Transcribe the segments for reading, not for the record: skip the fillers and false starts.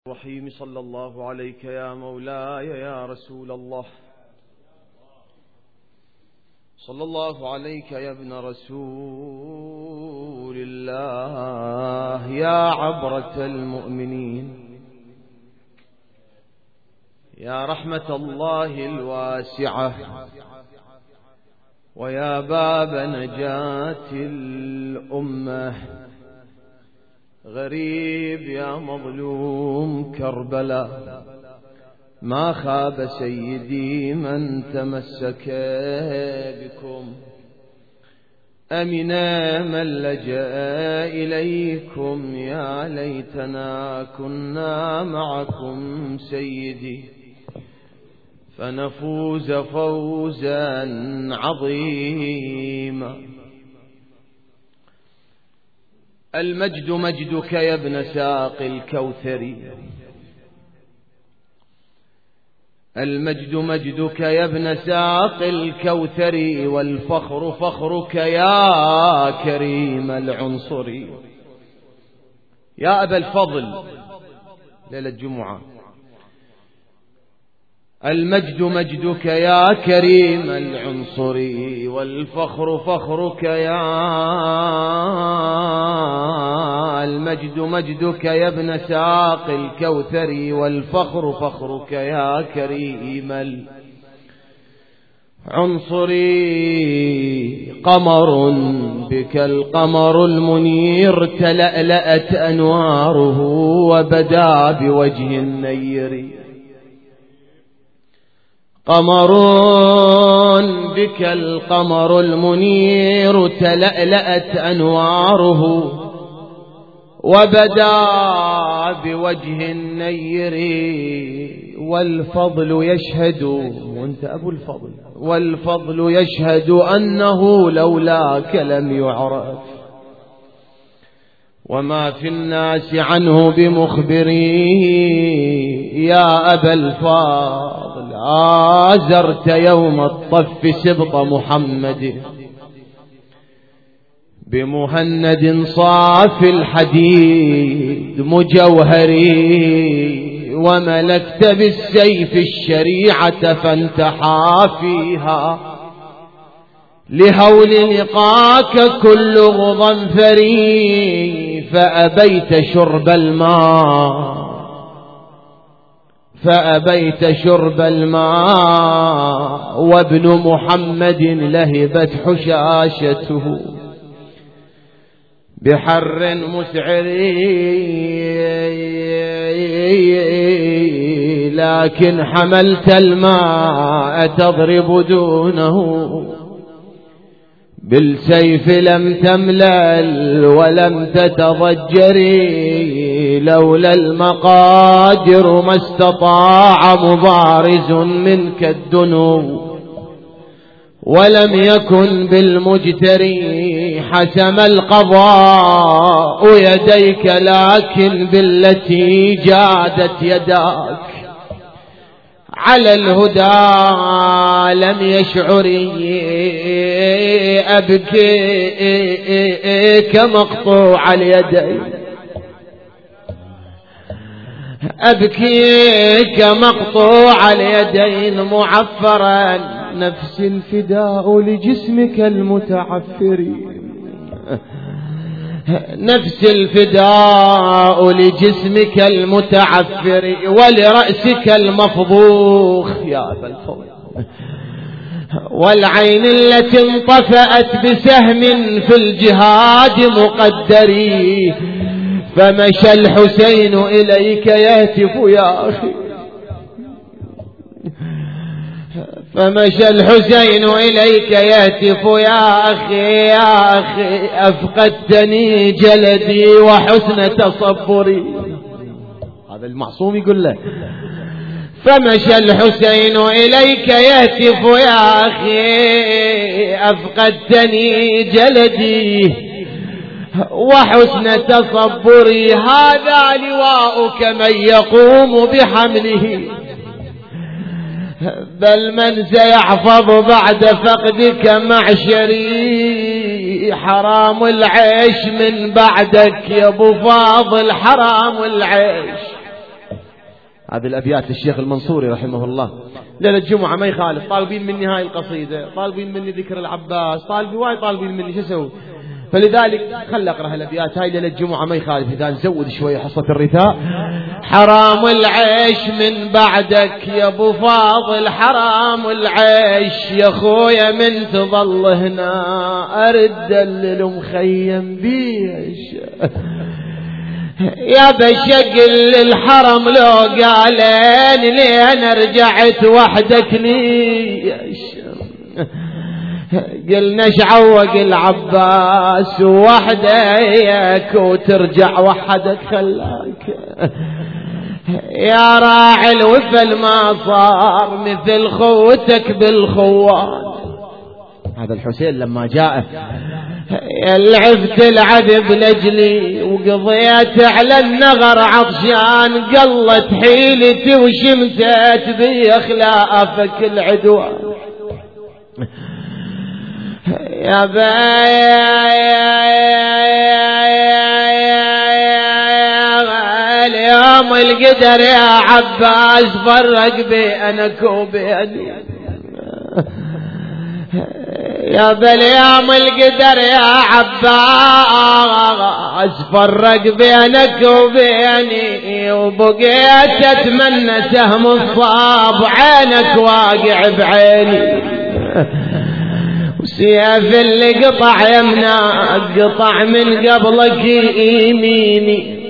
الرحيم. صلى الله عليك يا مولاي يا رسول الله، صلى الله عليك يا ابن رسول الله، يا عبرة المؤمنين، يا رحمة الله الواسعة، ويا باب نجاة الأمة. غريب يا مظلوم كربلاء، ما خاب سيدي من تمسك بكم، أمن من لجأ إليكم، يا ليتنا كنا معكم سيدي فنفوز فوزا عظيما. المجد مجدك يا ابن ساق الكوثر، المجد مجدك يا ابن ساق الكوثر، والفخر فخرك يا كريم العنصر. يا أبا الفضل ليلة الجمعة، المجد مجدك يا كريم العنصر، والفخر فخرك المجد مجدك يا ابن ساق الكوثر، والفخر فخرك يا كريم العنصر. قمر بك القمر المنير، تلألأت أنواره وبدا بوجه النير. قمر بك القمر المنير، تلألأت أنواره وبدا بوجه النير. والفضل يشهد، وانت أبو الفضل، والفضل يشهد أنه لولاك لم يعرف، وما في الناس عنه بمخبرين. يا أبا الفضل آزرت يوم الطف سبط محمد، بمهند صاف الحديد مجوهري، وملكت بالسيف الشريعة فانتحى فيها، لهول لقاك كل غضنفري. فأبيت شرب الماء، فأبيت شرب الماء، وابن محمد لهبت حشاشته بحر مسعر. لكن حملت الماء تضرب دونه، بالسيف لم تملل ولم تتضجري. لولا المقادر ما استطاع مبارز منك الدنو، ولم يكن بالمجتري حسم القضاء يديك، لكن بالتي جادت يداك على الهدى لم يشعري. أبكيك مقطوع اليدين، أبكيك مقطوع اليدين معفرا، نفس الفداء لجسمك المتعفر، نفس الفداء لجسمك المتعفر، ولرأسك المفضوخ يا أبا الفضل، والعين التي انطفأت بسهم في الجهاد مقدري. فمشى الحسين إليك يهتف يا أخي، فمشى الحسين إليك يهتف يا أخي، يا أخي أفقدتني جلدي وحسن تصبري. هذا المعصوم يقول له. فمشى الحسين إليك يهتف يا أخي أفقدتني جلدي وحسن تصبري. هذا لواؤك من يقوم بحمله، بل من سيحفظ بعد فقدك معشري. حرام العيش من بعدك يا ابو فاضل، حرام العيش. هذه الأبيات للشيخ المنصوري رحمه الله. ليلة الجمعة ما يخالف، طالبين مني هاي القصيدة، طالبين مني ذكر العباس، طالبين مني شو أسوي؟ فلذلك خل أقرأ الأبيات هاي ليلة الجمعة ما يخالف، إذا نزود شوية حصة الرثاء. حرام العيش من بعدك يا أبو فاضل، حرام العيش يا خويا من تظل هنا، أرد اللي مخيم بيش يا بشقل الحرم لو قالين لين رجعت وحدك ليش، قلنا شعوق العباس وحدك وترجع وحدك خلاك، يا راعي الوفل ما صار مثل خوتك بالخوان. هذا الحسين لما جاء العفت العذب لجلي وقضيت على النغر عطشان، قلت حيلتي وشمتت بي خلافك العدوان، يا اليوم القدر يا عباس فرق بينك وبيني، يا باليوم القدر يا عباس فرق بينك وبيني، وبقيت اتمنى سهم الصاب عينك واقع بعيني، وسيف اللي قطع يمناك قطع من قبلك يميني.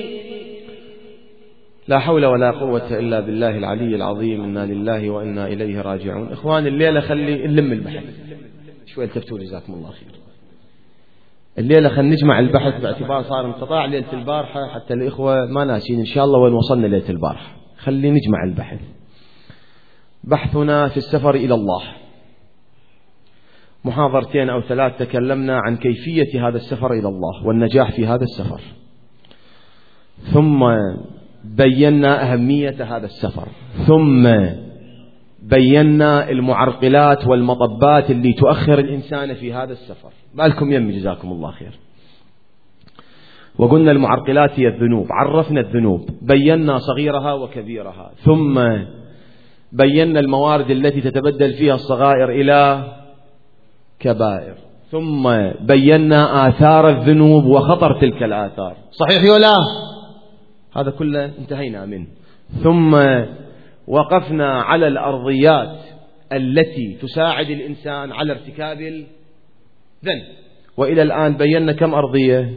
لا حول ولا قوة إلا بالله العلي العظيم. إنا لله وإنا إليه راجعون. إخوان الليلة خلي نلم البحث شوي، التفتوا جزاكم الله خير. الليلة خلي نجمع البحث باعتبار صار انقطاع ليلة البارحة، حتى الإخوة ما ناسين إن شاء الله وين وصلنا ليلة البارحة. خلي نجمع البحث. بحثنا في السفر إلى الله، محاضرتين أو 3 تكلمنا عن كيفية هذا السفر إلى الله والنجاح في هذا السفر، ثم بينا أهمية هذا السفر، ثم بينا المعرقلات والمطبات اللي تؤخر الإنسان في هذا السفر. بالكم يمي جزاكم الله خير. وقلنا المعرقلات هي الذنوب، عرفنا الذنوب، بينا صغيرها وكبيرها، ثم بينا الموارد التي تتبدل فيها الصغائر إلى كبائر، ثم بينا آثار الذنوب وخطر تلك الآثار. صحيح ولا؟ هذا كله انتهينا منه. ثم وقفنا على الأرضيات التي تساعد الإنسان على ارتكاب الذنب، وإلى الآن بينا كم أرضية؟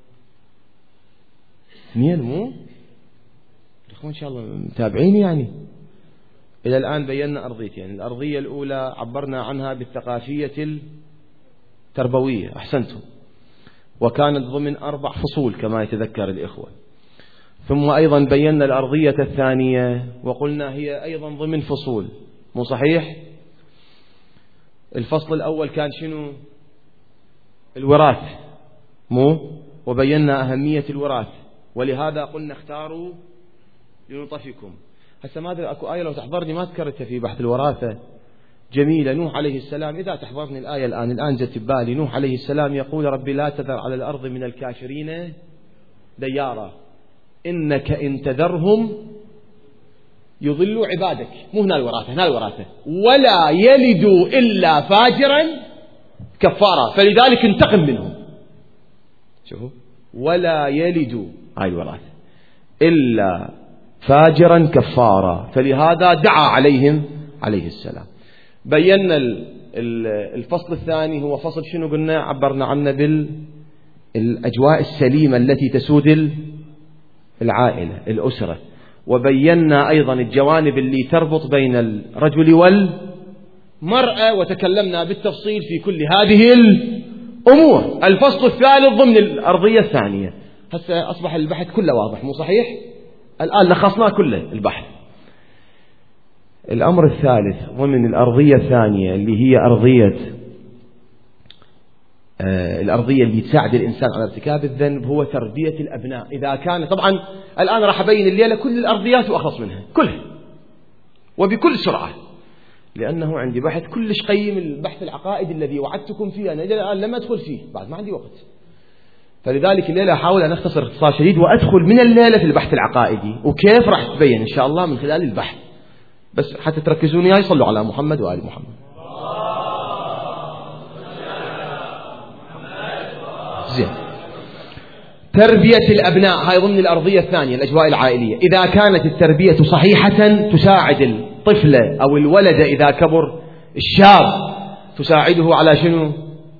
2 مو؟ إن شاء الله متابعين يعني. إلى الآن بينا أرضيتين. الأرضية الأولى عبرنا عنها بالثقافية التربوية، أحسنتم، وكانت ضمن 4 فصول كما يتذكر الإخوة. ثم أيضا بينا الأرضية الثانية وقلنا هي أيضا ضمن فصول، مو صحيح؟ الفصل الأول كان شنو؟ الوراث، مو؟ وبينا أهمية الوراث، ولهذا قلنا اختاروا لنطفكم. هسه ما أدري أكو آية لو تحضرني ما ذكرتها في بحث الوراثة جميلة. نوح عليه السلام، إذا تحضرني الآية الآن جت ببالي. نوح عليه السلام يقول ربي لا تذر على الأرض من الكافرين ديارا إنك إن تذرهم يضلوا عبادك. مو هنا الوراثة، هنا الوراثة ولا يلدوا إلا فاجرا كفارا، فلذلك انتقم منهم. شوفوا، ولا يلدوا، هاي الوراثة، إلا فاجرا كفارا، فلهذا دعا عليهم عليه السلام. بينا الفصل الثاني هو فصل شنو قلنا؟ عبرنا عنه بالأجواء السليمة التي تسود العائلة الأسرة، وبينا أيضا الجوانب اللي تربط بين الرجل والمرأة، وتكلمنا بالتفصيل في كل هذه الأمور. الفصل الثالث ضمن الأرضية الثانية. هسه أصبح البحث كله واضح، مو صحيح؟ الآن لخصناه كله البحث. الأمر الثالث ضمن الأرضية الثانية اللي هي الأرضية اللي تساعد الإنسان على ارتكاب الذنب هو تربية الأبناء. إذا كان طبعا الآن راح أبين الليلة كل الأرضيات وأخلص منها كلها وبكل سرعة، لأنه عندي بحث كلش قيم، البحث العقائدي الذي وعدتكم فيه. أنا إلى الآن لم أدخل فيه، بعد ما عندي وقت. فلذلك الليلة أحاول أن أختصر اختصار شديد وأدخل من الليلة في البحث العقائدي، وكيف راح تبين إن شاء الله من خلال البحث، بس حتى تركزون يا يصلوا على محمد وآل محمد. زين. تربية الأبناء هاي ضمن الأرضية الثانية، الأجواء العائلية. إذا كانت التربية صحيحة تساعد الطفل أو الولد إذا كبر، الشاب تساعده على شنو؟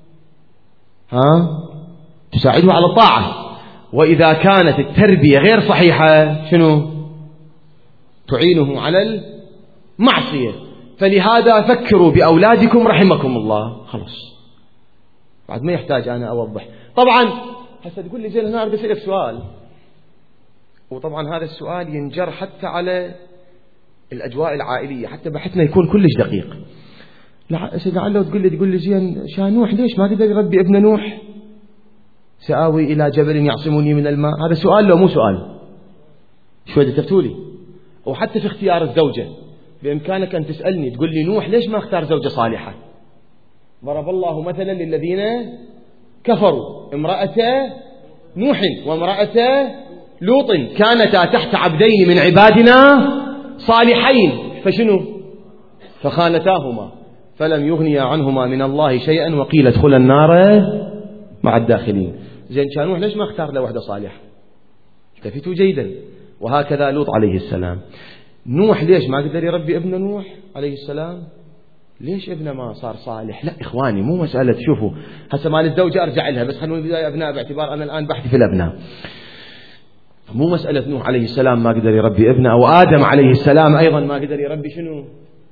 تساعده على الطاعة. وإذا كانت التربية غير صحيحة شنو؟ تعينه على المعصية. فلهذا فكروا بأولادكم رحمكم الله. خلص بعد ما يحتاج أنا أوضح. طبعا هسه تقول لي زين هنا أريد أسألك سؤال، وطبعا هذا السؤال ينجر حتى على الأجواء العائلية، حتى بحثنا يكون كلش دقيق. لعله تقول لي زين شان نوح ليش ما قدر يربي ابن نوح؟ سآوي إلى جبل يعصمني من الماء. هذا سؤال لو مو سؤال؟ شوي تفتوا لي. وحتى في اختيار الزوجة بإمكانك أن تسألني تقول لي نوح ليش ما اختار زوجة صالحة؟ ضرب الله مثلا للذين كفروا امرأة نوح وامرأة لوط كانتا تحت عبدين من عبادنا صالحين فشنو؟ فخانتاهما فلم يغنيا عنهما من الله شيئا وقيل ادخلا النار مع الداخلين. زين كان نوح ليش ما اختار له وحدة صالحة؟ التفتوا جيدا. وهكذا لوط عليه السلام. نوح ليش ما قدر يربي ابن نوح عليه السلام؟ ليش ابنه ما صار صالح؟ لا إخواني مو مسألة، شوفوا هسه مال الزوجة أرجع لها، بس خلونا بداية أبناء باعتبار أنا الآن بحثي في الأبناء. مو مسألة نوح عليه السلام ما قدر يربي ابنه، أو آدم عليه السلام أيضا ما قدر يربي شنو؟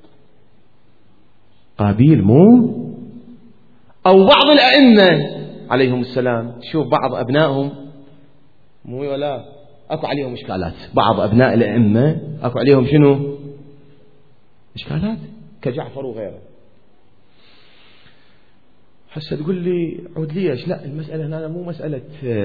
قابيل، مو أو بعض الأئمة عليهم السلام تشوف بعض أبنائهم مو ولا أكو عليهم إشكالات. بعض أبناء الأئمة أكو عليهم شنو؟ إشكالات كجعفر وغيره. هسه تقول لي عود ليش؟ لا المسألة هنا مو مسألة،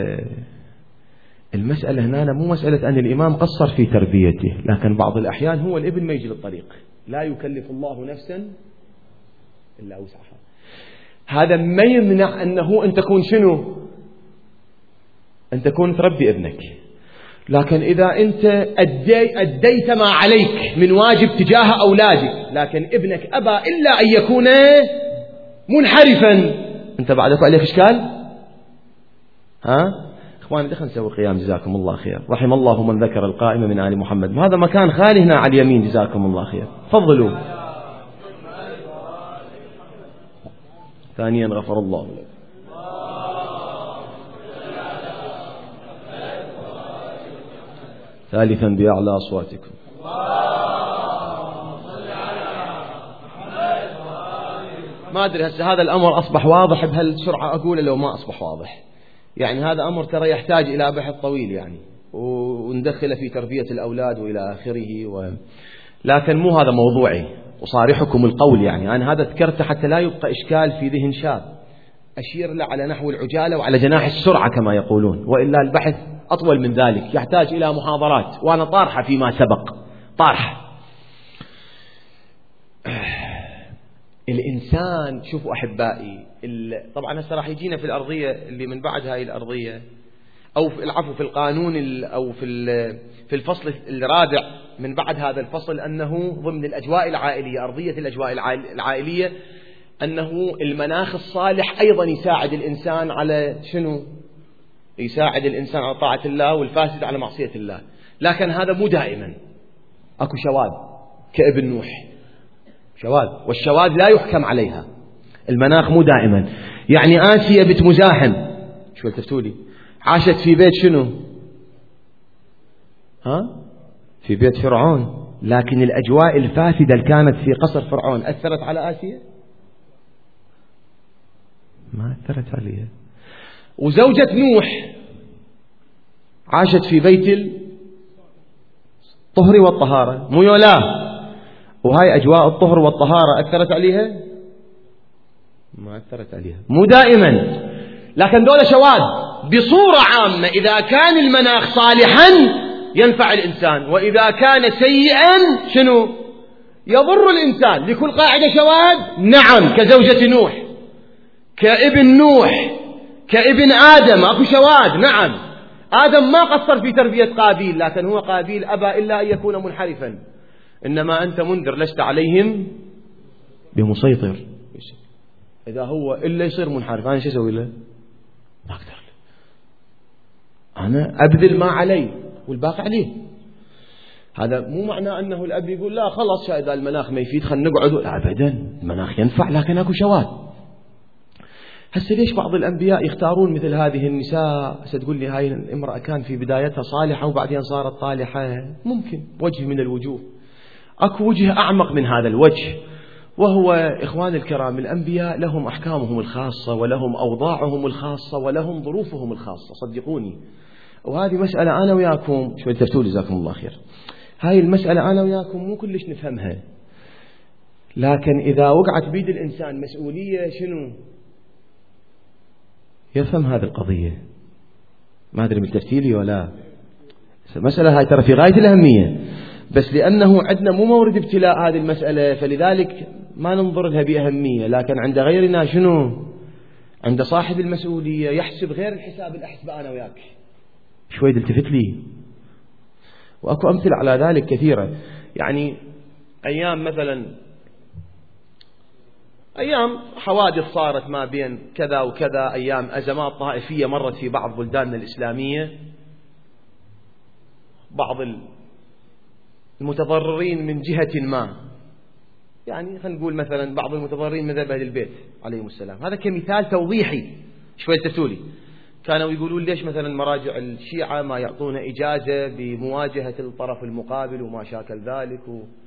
المسألة هنا مو مسألة أن الإمام قصر في تربيته، لكن بعض الأحيان هو الابن ما يجي للطريق، لا يكلف الله نفسا إلا وسعها. هذا ما يمنع أنه أن تكون شنو؟ أن تكون تربي ابنك، لكن إذا أنت أديت ما عليك من واجب تجاه أولادك، لكن ابنك أبى إلا أن يكون منحرفا، أنت بعدك عليك إشكال؟ إخواني دخل نسوي قيام جزاكم الله خير. رحم الله من ذكر القائمة من آل محمد. هذا مكان خالي هنا على اليمين جزاكم الله خير. تفضلوا. ثانيا غفر الله لك. ثالثا بأعلى أصواتكم. ما أدري هسه هذا الأمر أصبح واضح بهالسرعة أقوله لو ما أصبح واضح. يعني هذا أمر ترى يحتاج إلى بحث طويل يعني، وندخله في تربية الأولاد وإلى آخره لكن مو هذا موضوعي. وصارحكم القول يعني أنا هذا ذكرته حتى لا يبقى إشكال في ذهن شاب، أشير له على نحو العجالة وعلى جناح السرعة كما يقولون، وإلا البحث أطول من ذلك يحتاج إلى محاضرات، وأنا طارحة فيما سبق طارحة. الإنسان شوفوا أحبائي، طبعا هسه راح يجينا في الأرضية اللي من بعد هاي الأرضية، أو في القانون أو في الفصل الرابع من بعد هذا الفصل، أنه ضمن الأجواء العائلية، أرضية الأجواء العائلية، أنه المناخ الصالح أيضا يساعد الإنسان على شنو؟ يساعد الإنسان على طاعة الله، والفاسد على معصية الله. لكن هذا مو دائما. أكو شواذ كابن نوح، شواذ، والشواذ لا يحكم عليها. المناخ مو دائما. يعني آسيا بنت مزاحم شو التفتولي عاشت في بيت شنو؟ في بيت فرعون، لكن الأجواء الفاسدة اللي كانت في قصر فرعون أثرت على آسيا؟ ما أثرت عليها. وزوجة نوح عاشت في بيت الطهر والطهارة، مو يولا؟ وهاي أجواء الطهر والطهارة أثرت عليها؟ ما أثرت عليها، مو دائما. لكن دول شواذ بصورة عامة. إذا كان المناخ صالحا ينفع الإنسان، وإذا كان سيئا شنو؟ يضر الإنسان. لكل قاعدة شواذ، نعم، كزوجة نوح، كابن نوح، كابن آدم، أكو شواذ. نعم، آدم ما قصر في تربية قابيل، لكن هو قابيل أبى إلا أن يكون منحرفا. إنما أنت منذر لست عليهم بمسيطر. إذا هو إلا يصير منحرف أنا شو أسوي له؟ ما أقدر له. أنا أبذل ما علي والباقي عليه. هذا مو معناه أنه الأب يقول لا خلاص إذا المناخ ما يفيد خلينا نقعد. لا أبدا، المناخ ينفع لكن أكو شواذ. هسه ليش بعض الأنبياء يختارون مثل هذه النساء؟ ستقول لي هاي الامرأة كان في بدايتها صالحة وبعدين صارت طالحة. ممكن وجه من الوجوه. أكو وجه أعمق من هذا الوجه، وهو إخوان الكرام الأنبياء لهم أحكامهم الخاصة ولهم أوضاعهم الخاصة ولهم ظروفهم الخاصة، صدقوني. وهذه مسألة أنا وياكم شوي تفتوا لي جزاكم الله خير. هاي المسألة أنا وياكم مو كلش نفهمها، لكن إذا وقعت بيد الإنسان مسؤولية شنو يفهم هذه القضية. ما أدري من تفتيلي ولا المسألة هاي ترى في غاية الأهمية، بس لأنه عندنا مو مورد ابتلاء هذه المسألة فلذلك ما ننظر لها بأهمية. لكن عند غيرنا شنو؟ عند صاحب المسؤولية يحسب غير الحساب اللي أحسبه أنا وياك. شوي تلتفت لي. وأكو أمثلة على ذلك كثيرة. يعني أيام مثلا أيام حوادث صارت ما بين كذا وكذا، أيام أزمات طائفية مرت في بعض بلداننا الإسلامية، بعض المتضررين من جهة ما، يعني خلينا نقول مثلا بعض المتضررين من أهل البيت عليهم السلام، هذا كمثال توضيحي. شوي تفتولي. كانوا يقولون ليش مثلا مراجع الشيعة ما يعطون إجازة بمواجهة الطرف المقابل وما شاكل ذلك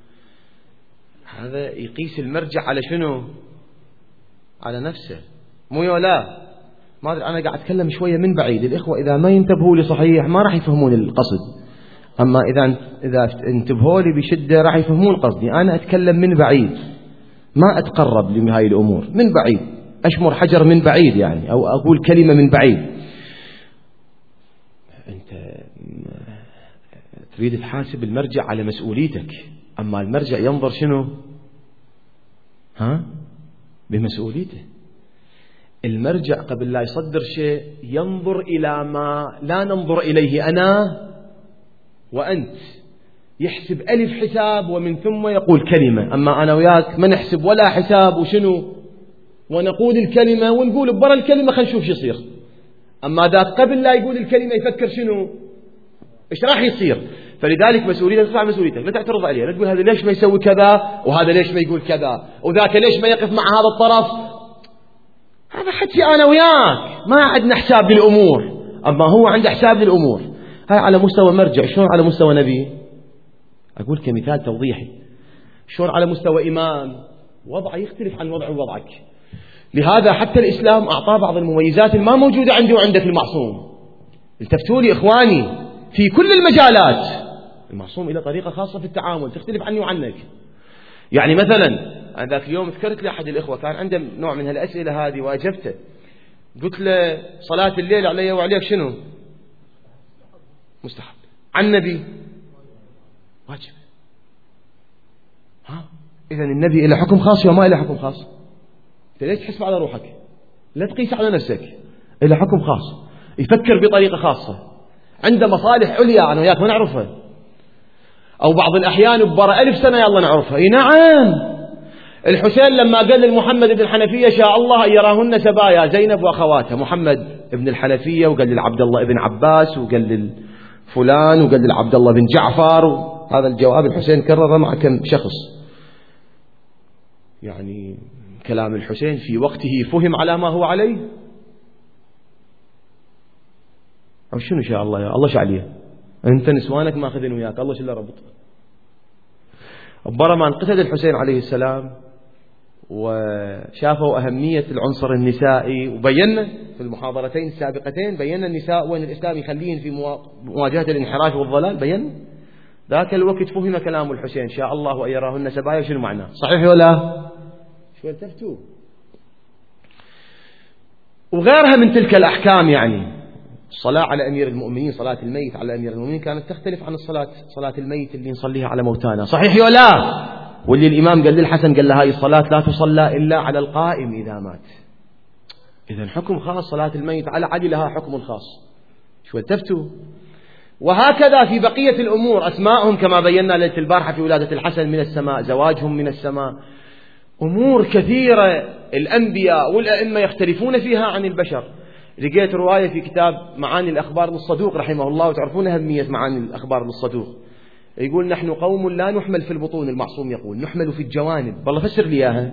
هذا يقيس المرجع على شنو؟ على نفسه، مو يولا. ما أدري، أنا قاعد أتكلم شوية من بعيد. الإخوة إذا ما ينتبهوا لي صحيح ما راح يفهمون القصد، أما إذا انتبهوا لي بشدة راح يفهمون قصدي. أنا أتكلم من بعيد، ما أتقرب لهاي الأمور، من بعيد أشمر حجر من بعيد يعني، أو أقول كلمة من بعيد. أنت تريد تحاسب المرجع على مسؤوليتك، أما المرجع ينظر شنو؟ بمسؤوليته. المرجع قبل لا يصدر شيء ينظر إلى ما لا ننظر إليه أنا وأنت، يحسب ألف حساب ومن ثم يقول كلمة. أما أنا وياك ما نحسب ولا حساب وشنو، ونقول الكلمة ونقول برا الكلمة خلينا نشوف شو يصير. أما ذاك قبل لا يقول الكلمة يفكر شنو إيش راح يصير. فلذلك مسؤوليتك تدفع مسؤوليتك، لا تعترض عليه، لا تقول هذا ليش ما يسوي كذا وهذا ليش ما يقول كذا وذاك ليش ما يقف مع هذا الطرف. هذا حكي أنا وياك، ما عندنا حساب للأمور. أما هو عنده حساب للأمور. هاي على مستوى مرجع. شلون على مستوى نبي؟ أقول كمثال توضيحي. شلون على مستوى إمام؟ وضعه يختلف عن وضع وضعك. لهذا حتى الإسلام أعطاه بعض المميزات ما موجودة عندي وعندك المعصوم. التفتوا لي إخواني، في كل المجالات المعصوم إلى طريقة خاصة في التعامل تختلف عني وعنك. يعني مثلا ذاك اليوم ذكرت لأحد الإخوة كان عنده نوع من هالأسئلة هذه وأجبته، قلت له صلاة الليل علي وعليك شنو؟ مستحب. عن النبي واجب. إذن النبي إله حكم خاص وما إله حكم خاص؟ ليش تحسب على روحك؟ لا تقيس على نفسك. إله حكم خاص، يفكر بطريقة خاصة، عنده مصالح عليا أنا وياك ما نعرفها، أو بعض الأحيان ببرا 1000 سنة يلا نعرفها. إيه نعم. الحسين لما قال لمحمد بن الحنفية شاء الله أن يراهن سبايا زينب وأخواتها، محمد بن الحنفية وقال للعبد الله بن عباس وقال للفلان وقال للعبد الله بن جعفر، هذا الجواب الحسين كرره مع كم شخص. يعني كلام الحسين في وقته فهم على ما هو عليه، أو شنو شاء الله يا الله شعليه أنت نسوانك ماخذين وياك الله شلا ربط. برا ما انقتل الحسين عليه السلام وشافوا أهمية العنصر النسائي، وبينا في المحاضرتين السابقتين بينا النساء وين الإسلام يخلين في مواجهة الانحراف والضلال. بينا ذاك الوقت فهم كلام الحسين شاء الله أن يراهن سبايا شنو معناه، صحيح ولا شو التفتوا. وغيرها من تلك الأحكام. يعني الصلاة على أمير المؤمنين، صلاة الميت على أمير المؤمنين كانت تختلف عن صلاة الميت اللي نصليها على موتانا، صحيح ولا؟ واللي الإمام قال للحسن قال له هاي الصلاة لا تصلى إلا على القائم إذا مات. إذن حكم خاص صلاة الميت على علي لها حكم خاص، شو التفتوا؟ وهكذا في بقية الأمور، أسماءهم كما بينا ليلة البارحة في ولادة الحسن من السماء، زواجهم من السماء، أمور كثيرة الأنبياء والأئمة يختلفون فيها عن البشر. لقيت رواية في كتاب معاني الأخبار للصدوق رحمه الله، وتعرفون أهمية معاني الأخبار للصدوق، يقول نحن قوم لا نحمل في البطون، المعصوم يقول نحمل في الجوانب. والله فسر لي إياها،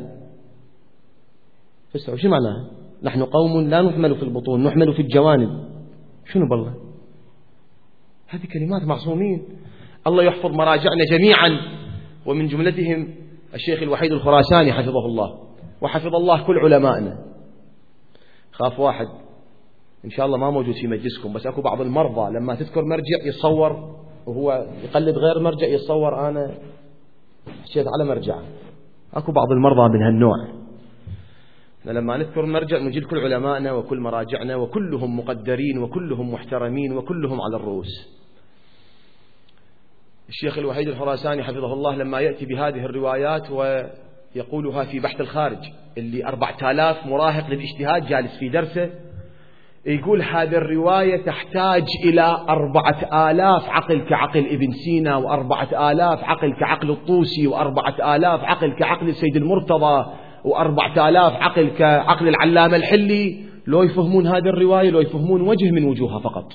فسر شو معناها؟ نحن قوم لا نحمل في البطون نحمل في الجوانب، شنو بالله؟ هذه كلمات معصومين. الله يحفظ مراجعنا جميعا، ومن جملتهم الشيخ الوحيد الخراساني حفظه الله، وحفظ الله كل علمائنا. خاف واحد إن شاء الله ما موجود في مجلسكم، بس أكو بعض المرضى لما تذكر مرجع يتصور وهو يقلد غير مرجع، يتصور أنا حكيت على مرجع. أكو بعض المرضى من هالنوع، لما نذكر مرجع نجيل كل علمائنا وكل مراجعنا، وكلهم مقدرين وكلهم محترمين وكلهم على الرؤوس. الشيخ الوحيد الخراساني حفظه الله لما يأتي بهذه الروايات ويقولها في بحث الخارج، اللي 4000 مراهق للاجتهاد جالس في درسه، يقول هذه الرواية تحتاج إلى 4000 عقل كعقل ابن سينا، و4000 عقل كعقل الطوسي، و4000 عقل كعقل السيد المرتضى، و4000 عقل كعقل العلامة الحلي، لو يفهمون هذه الرواية، لو يفهمون وجه من وجوهها فقط.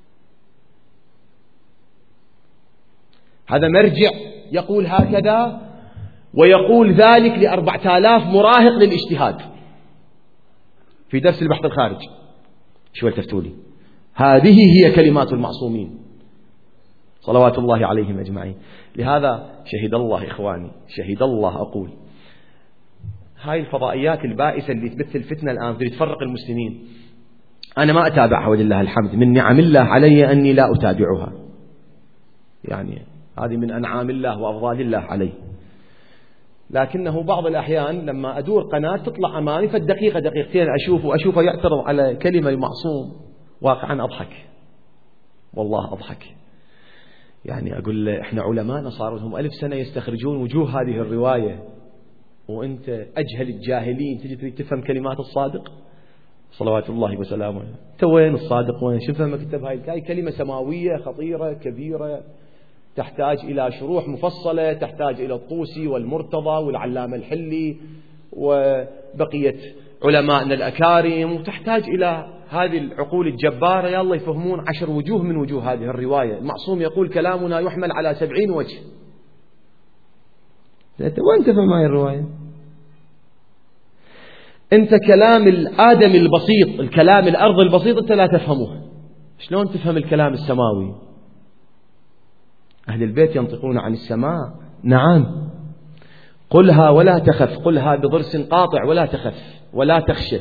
هذا مرجع يقول هكذا، ويقول ذلك ل4000 مراهق للاجتهاد في درس البحث الخارج. شو التفتولي؟ هذه هي كلمات المعصومين صلوات الله عليهم أجمعين. لهذا شهد الله إخواني، شهد الله، أقول هاي الفضائيات البائسة اللي تبث الفتنة الآن اللي تفرق المسلمين، أنا ما أتابعها ولله الحمد، من نعم الله علي أني لا أتابعها، يعني هذه من أنعام الله وأفضال الله علي. لكنه بعض الأحيان لما أدور قناة تطلع أمامي فالدقيقة دقيقتين أشوفه يعترض على كلمة المعصوم، واقعا أضحك، والله أضحك. يعني أقول له إحنا علماءنا صاروا لهم 1000 سنة يستخرجون وجوه هذه الرواية، وأنت أجهل الجاهلين تجي تريد تفهم كلمات الصادق صلوات الله وسلامه. أنت وين الصادق وين؟ شو فهمك أنت بهاي كلمة سماوية خطيرة كبيرة تحتاج إلى شروح مفصلة، تحتاج إلى الطوسي والمرتضى والعلامة الحلي وبقية علماءنا الأكارم، وتحتاج إلى هذه العقول الجبارة يا الله يفهمون 10 وجوه من وجوه هذه الرواية. المعصوم يقول كلامنا يحمل على 70 وجه. أنت وين تفهم هذه الرواية؟ أنت كلام الآدم البسيط، الكلام الأرض البسيط أنت لا تفهمه، شلون تفهم الكلام السماوي؟ أهل البيت ينطقون عن السماء، نعم، قلها ولا تخف، قلها بضرس قاطع ولا تخف ولا تخشى.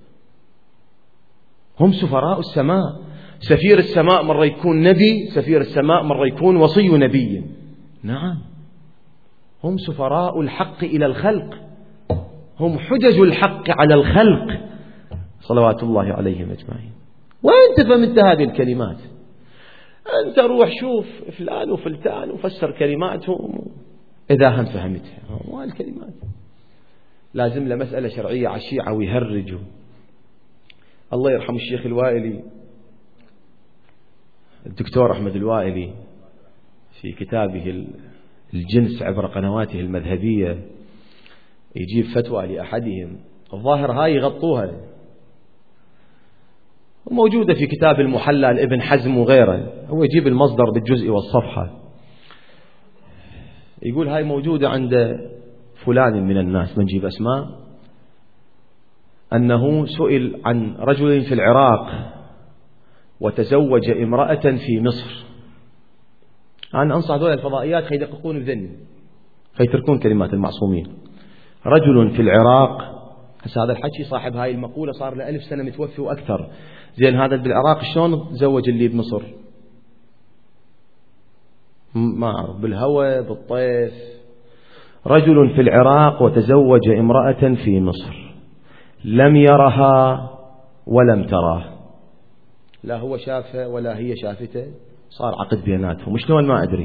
هم سفراء السماء، سفير السماء مرة يكون نبي، سفير السماء مرة يكون وصي نبي، نعم، هم سفراء الحق إلى الخلق، هم حجج الحق على الخلق صلوات الله عليهم أجمعين. وين تفهم أنت هذه الكلمات؟ أنت روح شوف فلان وفلتان وفسر كلماتهم إذا هم فهمتها، والكلمات لازم له مسألة شرعية على الشيعة ويهرجوا. الله يرحم الشيخ الوائلي، الدكتور أحمد الوائلي، في كتابه الجنس عبر قنواته المذهبية يجيب فتوى لأحدهم، الظاهر هاي يغطوها، موجودة في كتاب المحلى لابن حزم وغيره، هو يجيب المصدر بالجزء والصفحة، يقول هاي موجودة عند فلان من الناس، ما نجيب أسماء، أنه سئل عن رجل في العراق وتزوج امرأة في مصر. أنا أنصح دول الفضائيات خي يدققون بذن، خي يتركون كلمات المعصومين. رجل في العراق، هذا الحكي صاحب هاي المقولة صار له 1000 سنة متوفي وأكثر، زين هذا بالعراق شلون تزوج اللي بمصر؟ ما أعرف، بالهوى بالطيف. رجل في العراق وتزوج امرأة في مصر، لم يرها ولم تراه، لا هو شافها ولا هي شافته، صار عقد بيناتهم، شلون ما أدري.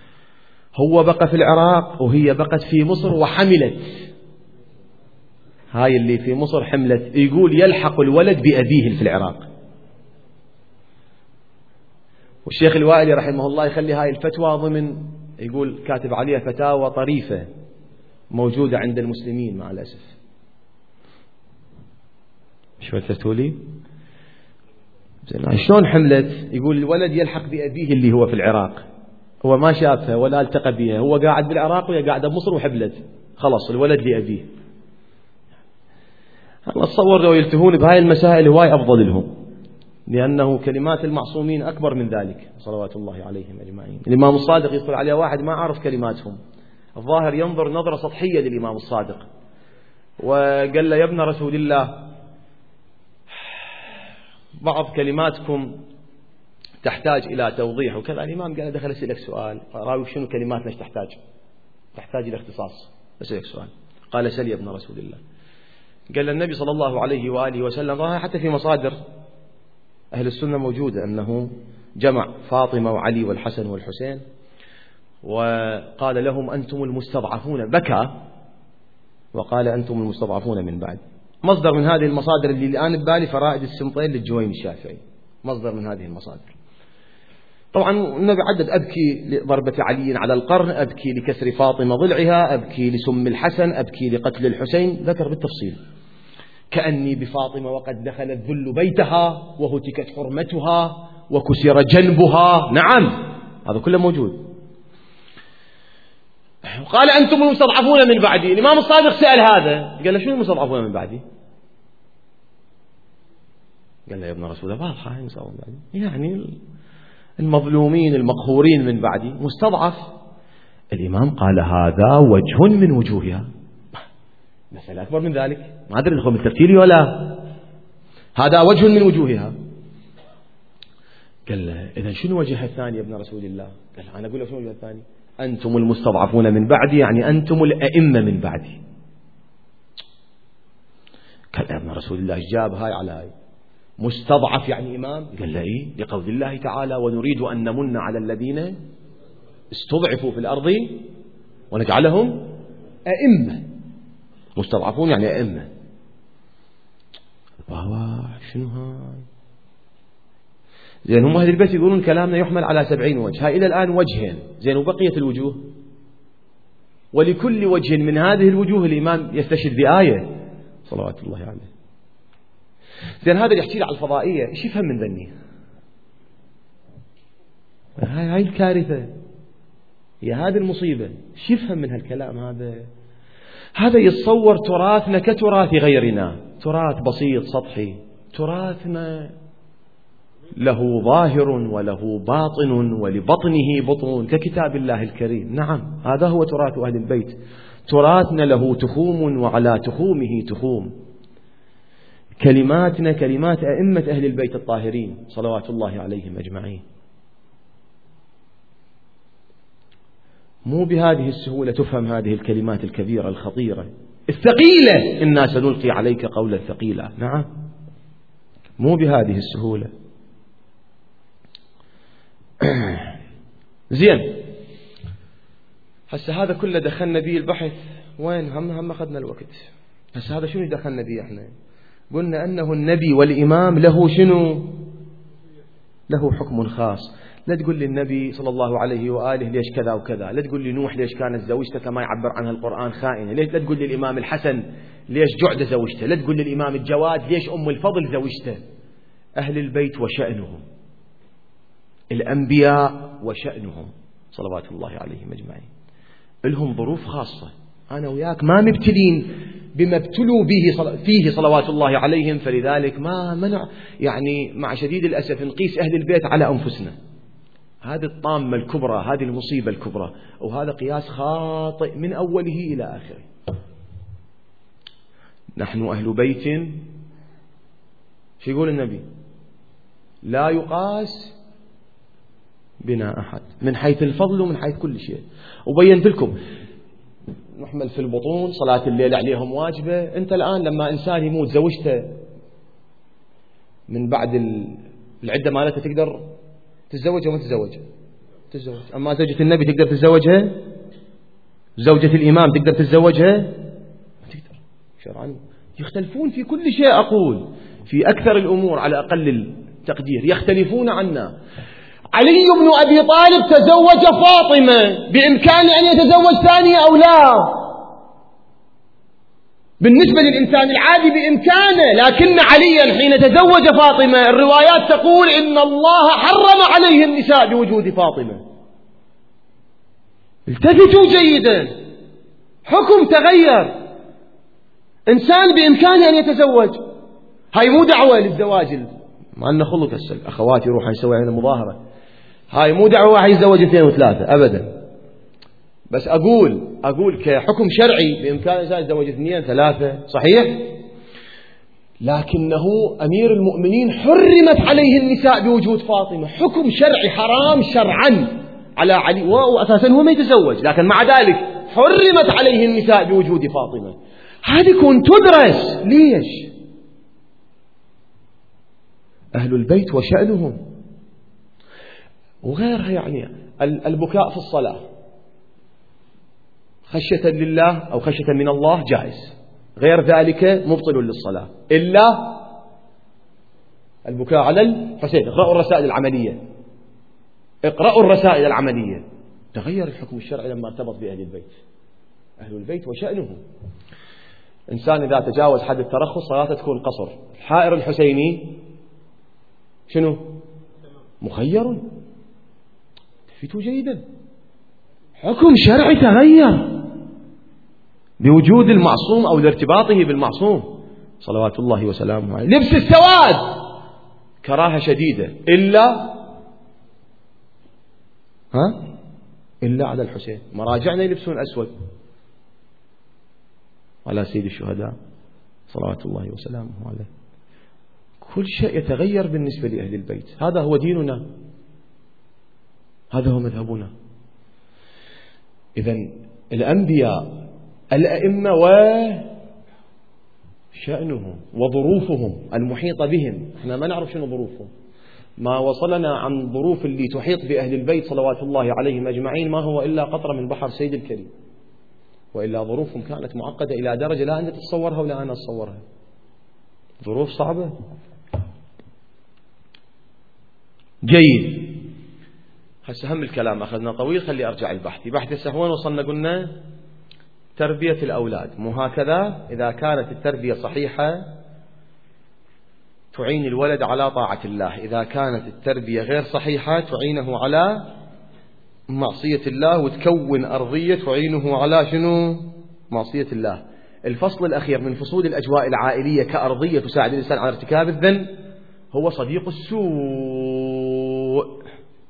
هو بقى في العراق وهي بقت في مصر وحملت، هاي اللي في مصر حملت، يقول يلحق الولد بأبيه في العراق. والشيخ الوائلي رحمه الله يخلي هاي الفتوى ضمن، يقول كاتب عليها فتاوى طريفة موجودة عند المسلمين مع الأسف. شو قلتوا لي؟ شلون حملت؟ يقول الولد يلحق بأبيه اللي هو في العراق، هو ما شافها ولا التقى بها، هو قاعد بالعراق وهي قاعدة بمصر وحبلت، خلاص الولد لأبيه. أنا أتصور لو يلتهون بهاي المسائل هواي أفضل لهم، لأنه كلمات المعصومين أكبر من ذلك صلوات الله عليهم أجمعين. الإمام الصادق يدخل عليه واحد ما عرف كلماتهم، الظاهر ينظر نظرة سطحية للإمام الصادق، وقال له يا ابن رسول الله بعض كلماتكم تحتاج إلى توضيح وكذا. الإمام قال دخل أسألك سؤال، راوي شنو كلماتنا ايش تحتاج إلى اختصاص، أسألك سؤال. قال سل يا ابن رسول الله. قال النبي صلى الله عليه وآله وسلم، حتى في مصادر أهل السنة موجودة، أنه جمع فاطمة وعلي والحسن والحسين وقال لهم أنتم المستضعفون، بكى وقال أنتم المستضعفون من بعد. مصدر من هذه المصادر اللي الآن ببالي فرائد السمطين للجويني الشافعي، مصدر من هذه المصادر. طبعا النبي عدد: أبكي لضربة علي على القرن، أبكي لكسر فاطمة ضلعها، أبكي لسم الحسن، أبكي لقتل الحسين، ذكر بالتفصيل. كأني بفاطمة وقد دخل الذل بيتها وهتكت حرمتها وكسر جنبها. نعم هذا كله موجود. قال أنتم المستضعفون من بعدي. الإمام الصادق سأل هذا، قال له شنو المستضعفون من بعدي؟ قال له يا ابن رسول الله واضحة المستضعفون من بعدي، يعني المظلومين المقهورين من بعدي مستضعف. الإمام قال هذا وجه من وجوهها، مسألة أكبر من ذلك، ما أدري ندخل بالترتيل ولا، هذا وجه من وجوهها. قال له إذا شنو وجه الثاني يا ابن رسول الله؟ قال أنا أقول له شنو وجه الثاني؟ أنتم المستضعفون من بعدي، يعني أنتم الأئمة من بعدي. قال يا ابن رسول الله جاب هاي على هاي، مستضعف يعني إمام؟ قال له إيه، لقول الله تعالى ونريد أن نمن على الذين استضعفوا في الأرض ونجعلهم أئمة. مستضعفون يعني أئمة. شنو هاي؟ زين هم أهل البيت يقولون كلامنا يحمل على 70 وجه، هاي إلى الآن وجهين، زين وبقية الوجوه، ولكل وجه من هذه الوجوه الإمام يستشهد بآية صلوات الله عليه. زين هذا اللي يحكي لي على الفضائية ايش يفهم من ذني؟ هاي الكارثة، هي هذه المصيبة، ايش يفهم من هالكلام هذا؟ هذا يتصور تراثنا كتراث غيرنا، تراث بسيط سطحي. تراثنا له ظاهر وله باطن ولبطنه بطن ككتاب الله الكريم. نعم هذا هو تراث أهل البيت، تراثنا له تخوم وعلى تخومه تخوم. كلماتنا كلمات أئمة أهل البيت الطاهرين صلوات الله عليهم أجمعين. مو بهذه السهولة تفهم هذه الكلمات الكبيرة الخطيرة الثقيلة، إنا سنلقي عليك قولا ثقيلا. نعم مو بهذه السهولة. زين هسه هذا كله دخلنا به البحث وين؟ هم أخذنا الوقت. هسه هذا شنو دخلنا به احنا؟ قلنا أنه النبي والإمام له شنو؟ له حكم خاص. لا تقول لي النبي صلى الله عليه وآله ليش كذا وكذا، لا تقول لي نوح ليش كانت زوجته كما يعبر عنها القرآن خائنة، لا تقول لي الإمام الحسن ليش جعد زوجته، لا تقول لي الإمام الجواد ليش أم الفضل زوجته. أهل البيت وشأنهم، الأنبياء وشأنهم صلوات الله عليهم أجمعين، لهم ظروف خاصة. أنا وياك ما مبتلين بما ابتلوا به فيه صلوات الله عليهم، فلذلك ما منع يعني مع شديد الأسف نقيس أهل البيت على أنفسنا. هذه الطامة الكبرى، هذه المصيبة الكبرى، وهذا قياس خاطئ من أوله إلى آخره. نحن أهل بيت، شو يقول النبي؟ لا يقاس بنا أحد من حيث الفضل ومن حيث كل شيء. وبينت لكم نحمل في البطون صلاة الليل عليهم واجبة. أنت الآن لما إنسان يموت زوجته من بعد العدة مالته تقدر تتزوجها وما تتزوج. أما زوجة النبي تقدر تتزوجها؟ زوجة الإمام تقدر تتزوجها؟ ما تقدر شرعا. يختلفون في كل شيء، أقول في أكثر الأمور على أقل التقدير يختلفون عنا. علي بن أبي طالب تزوج فاطمة، بإمكانه أن يتزوج ثانية أو لا؟ بالنسبة للإنسان العادي بإمكانه، لكن عليا حين تزوج فاطمة الروايات تقول إن الله حرم عليه النساء بوجود فاطمة. التفتوا جيدا، حكم تغير، إنسان بإمكانه أن يتزوج. هاي مو دعوة للزواج، ما لنا خلق أخواتي روح نسوي عندنا مظاهرة، هاي مو دعوة واحد يتزوج 2 و3 أبدا، بس أقول كحكم شرعي بإمكان الإنسان يتزوج 2 3 صحيح، لكنه أمير المؤمنين حرمت عليه النساء بوجود فاطمة، حكم شرعي حرام شرعا على علي، وأساسا هو ما يتزوج، لكن مع ذلك حرمت عليه النساء بوجود فاطمة. هذه كون تدرس ليش؟ أهل البيت وشأنهم وغيرها، يعني البكاء في الصلاة خشية لله أو خشية من الله جائز، غير ذلك مبطل للصلاة، إلا البكاء على الحسين. اقرأوا الرسائل العملية، تغير الحكم الشرعي لما ارتبط بأهل البيت. أهل البيت وشأنهم. إنسان إذا تجاوز حد الترخص صلاته تكون قصر. الحائر الحسيني شنو؟ مخير. تفتوا جيدا، حكم شرعي تغير بوجود المعصوم أو لارتباطه بالمعصوم صلوات الله وسلامه عليه. لبس السواد كراهة شديدة، إلا على الحسين. مراجعنا يلبسون أسود على سيد الشهداء صلوات الله وسلامه عليه. كل شيء يتغير بالنسبة لأهل البيت. هذا هو ديننا، هذا هو مذهبنا. إذن الأنبياء الأئمة وشأنهم وظروفهم المحيطة بهم، احنا ما نعرف شنو ظروفهم. ما وصلنا عن ظروف اللي تحيط بأهل البيت صلوات الله عليهم أجمعين ما هو إلا قطرة من بحر سيد الكريم، وإلا ظروفهم كانت معقدة إلى درجة لا أنت تتصورها ولا أنا أتصورها. ظروف صعبة. جيد. هسه هم الكلام أخذنا طويل، خلي أرجع البحث. بحث السهوان وصلنا قلنا تربية الأولاد، مو هكذا؟ إذا كانت التربية صحيحة تعين الولد على طاعة الله، إذا كانت التربية غير صحيحة تعينه على معصية الله، وتكون أرضية تعينه على شنو؟ معصية الله. الفصل الأخير من فصول الأجواء العائلية كأرضية تساعد الإنسان على ارتكاب الذنب هو صديق السوء.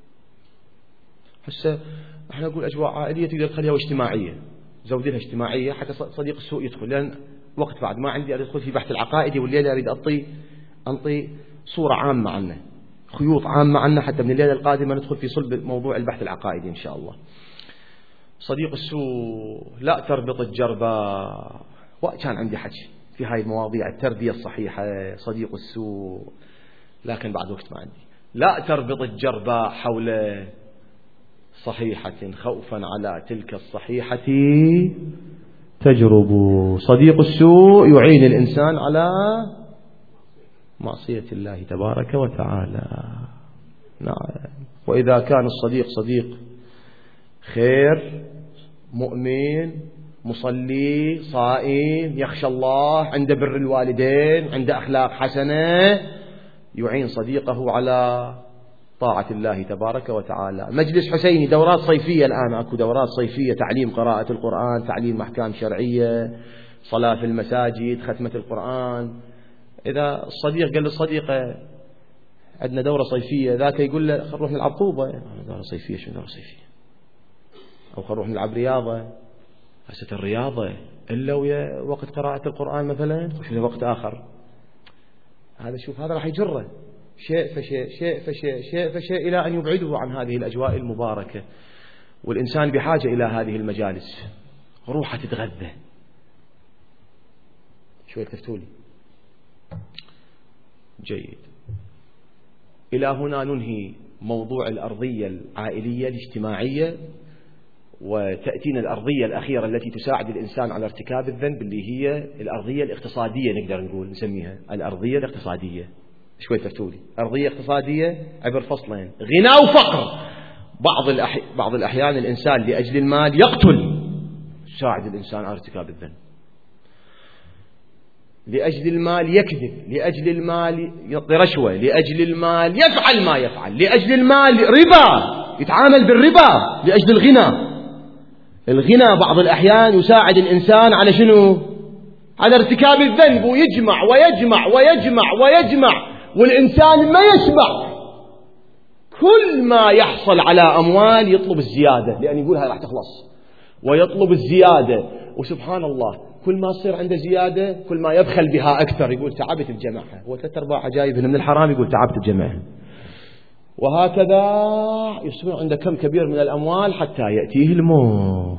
هسه احنا نقول أجواء عائلية تقدر تخليها اجتماعية، زودها اجتماعية حتى صديق السوء يدخل، لأن وقت بعد ما عندي أدخل في بحث العقائدي، والليلة أريد أنطي صورة عامة عنه، خيوط عامة عنه، حتى من الليلة القادمة ندخل في صلب موضوع البحث العقائدي إن شاء الله. صديق السوء لا تربط الجرباء، وكان عندي حكي في هاي المواضيع، التربية الصحيحة، صديق السوء، لكن بعد وقت ما عندي. لا تربط الجرباء حول صحيحة خوفا على تلك الصحيحة تجرب. صديق السوء يعين الإنسان على معصية الله تبارك وتعالى. نعم. وإذا كان الصديق صديق خير، مؤمن، مصلي، صائم، يخشى الله، عنده بر الوالدين، عنده أخلاق حسنة، يعين صديقه على طاعة الله تبارك وتعالى. مجلس حسيني، دورات صيفية الآن، أكو دورات صيفية، تعليم قراءة القرآن، تعليم أحكام شرعية، صلاة في المساجد، ختمة القرآن. إذا الصديق قال للصديقة عندنا دورة صيفية، ذاك يقول له خل نروح نلعب طوبة. دورة صيفية؟ شنو دورة صيفية؟ أو خل نروح نلعب رياضة. هسه الرياضة إلا ويا وقت قراءة القرآن مثلا، وش وقت آخر. هذا شوف، هذا راح يجره شيء فشيء شيء فشيء شيء فشيء إلى أن يبعده عن هذه الأجواء المباركة. والإنسان بحاجة إلى هذه المجالس، روحه تتغذى. شوي تفتولي. جيد. إلى هنا ننهي موضوع الأرضية العائلية الاجتماعية، وتأتينا الأرضية الأخيرة التي تساعد الإنسان على ارتكاب الذنب، اللي هي الأرضية الاقتصادية، نقدر نقول نسميها الأرضية الاقتصادية. شوي تفتولي أرضية اقتصادية عبر فصلين: غنى وفقر. بعض الأحيان الإنسان لأجل المال يقتل، يساعد الإنسان على ارتكاب الذنب. لأجل المال يكذب، لأجل المال يعطي رشوة، لأجل المال يفعل ما يفعل، لأجل المال ربا، يتعامل بالربا لأجل الغنى. الغنى بعض الأحيان يساعد الإنسان على شنو؟ على ارتكاب الذنب، ويجمع ويجمع ويجمع ويجمع، والإنسان ما يشبع. كل ما يحصل على أموال يطلب الزيادة، لأن يقول هاي راح تخلص، ويطلب الزيادة. وسبحان الله كل ما تصير عنده زيادة كل ما يبخل بها أكثر، يقول تعبت بجمعها، وثلاث أرباع جايبهن من الحرام يقول تعبت بجمعها. وهكذا يصير عنده كم كبير من الأموال حتى يأتيه الموت،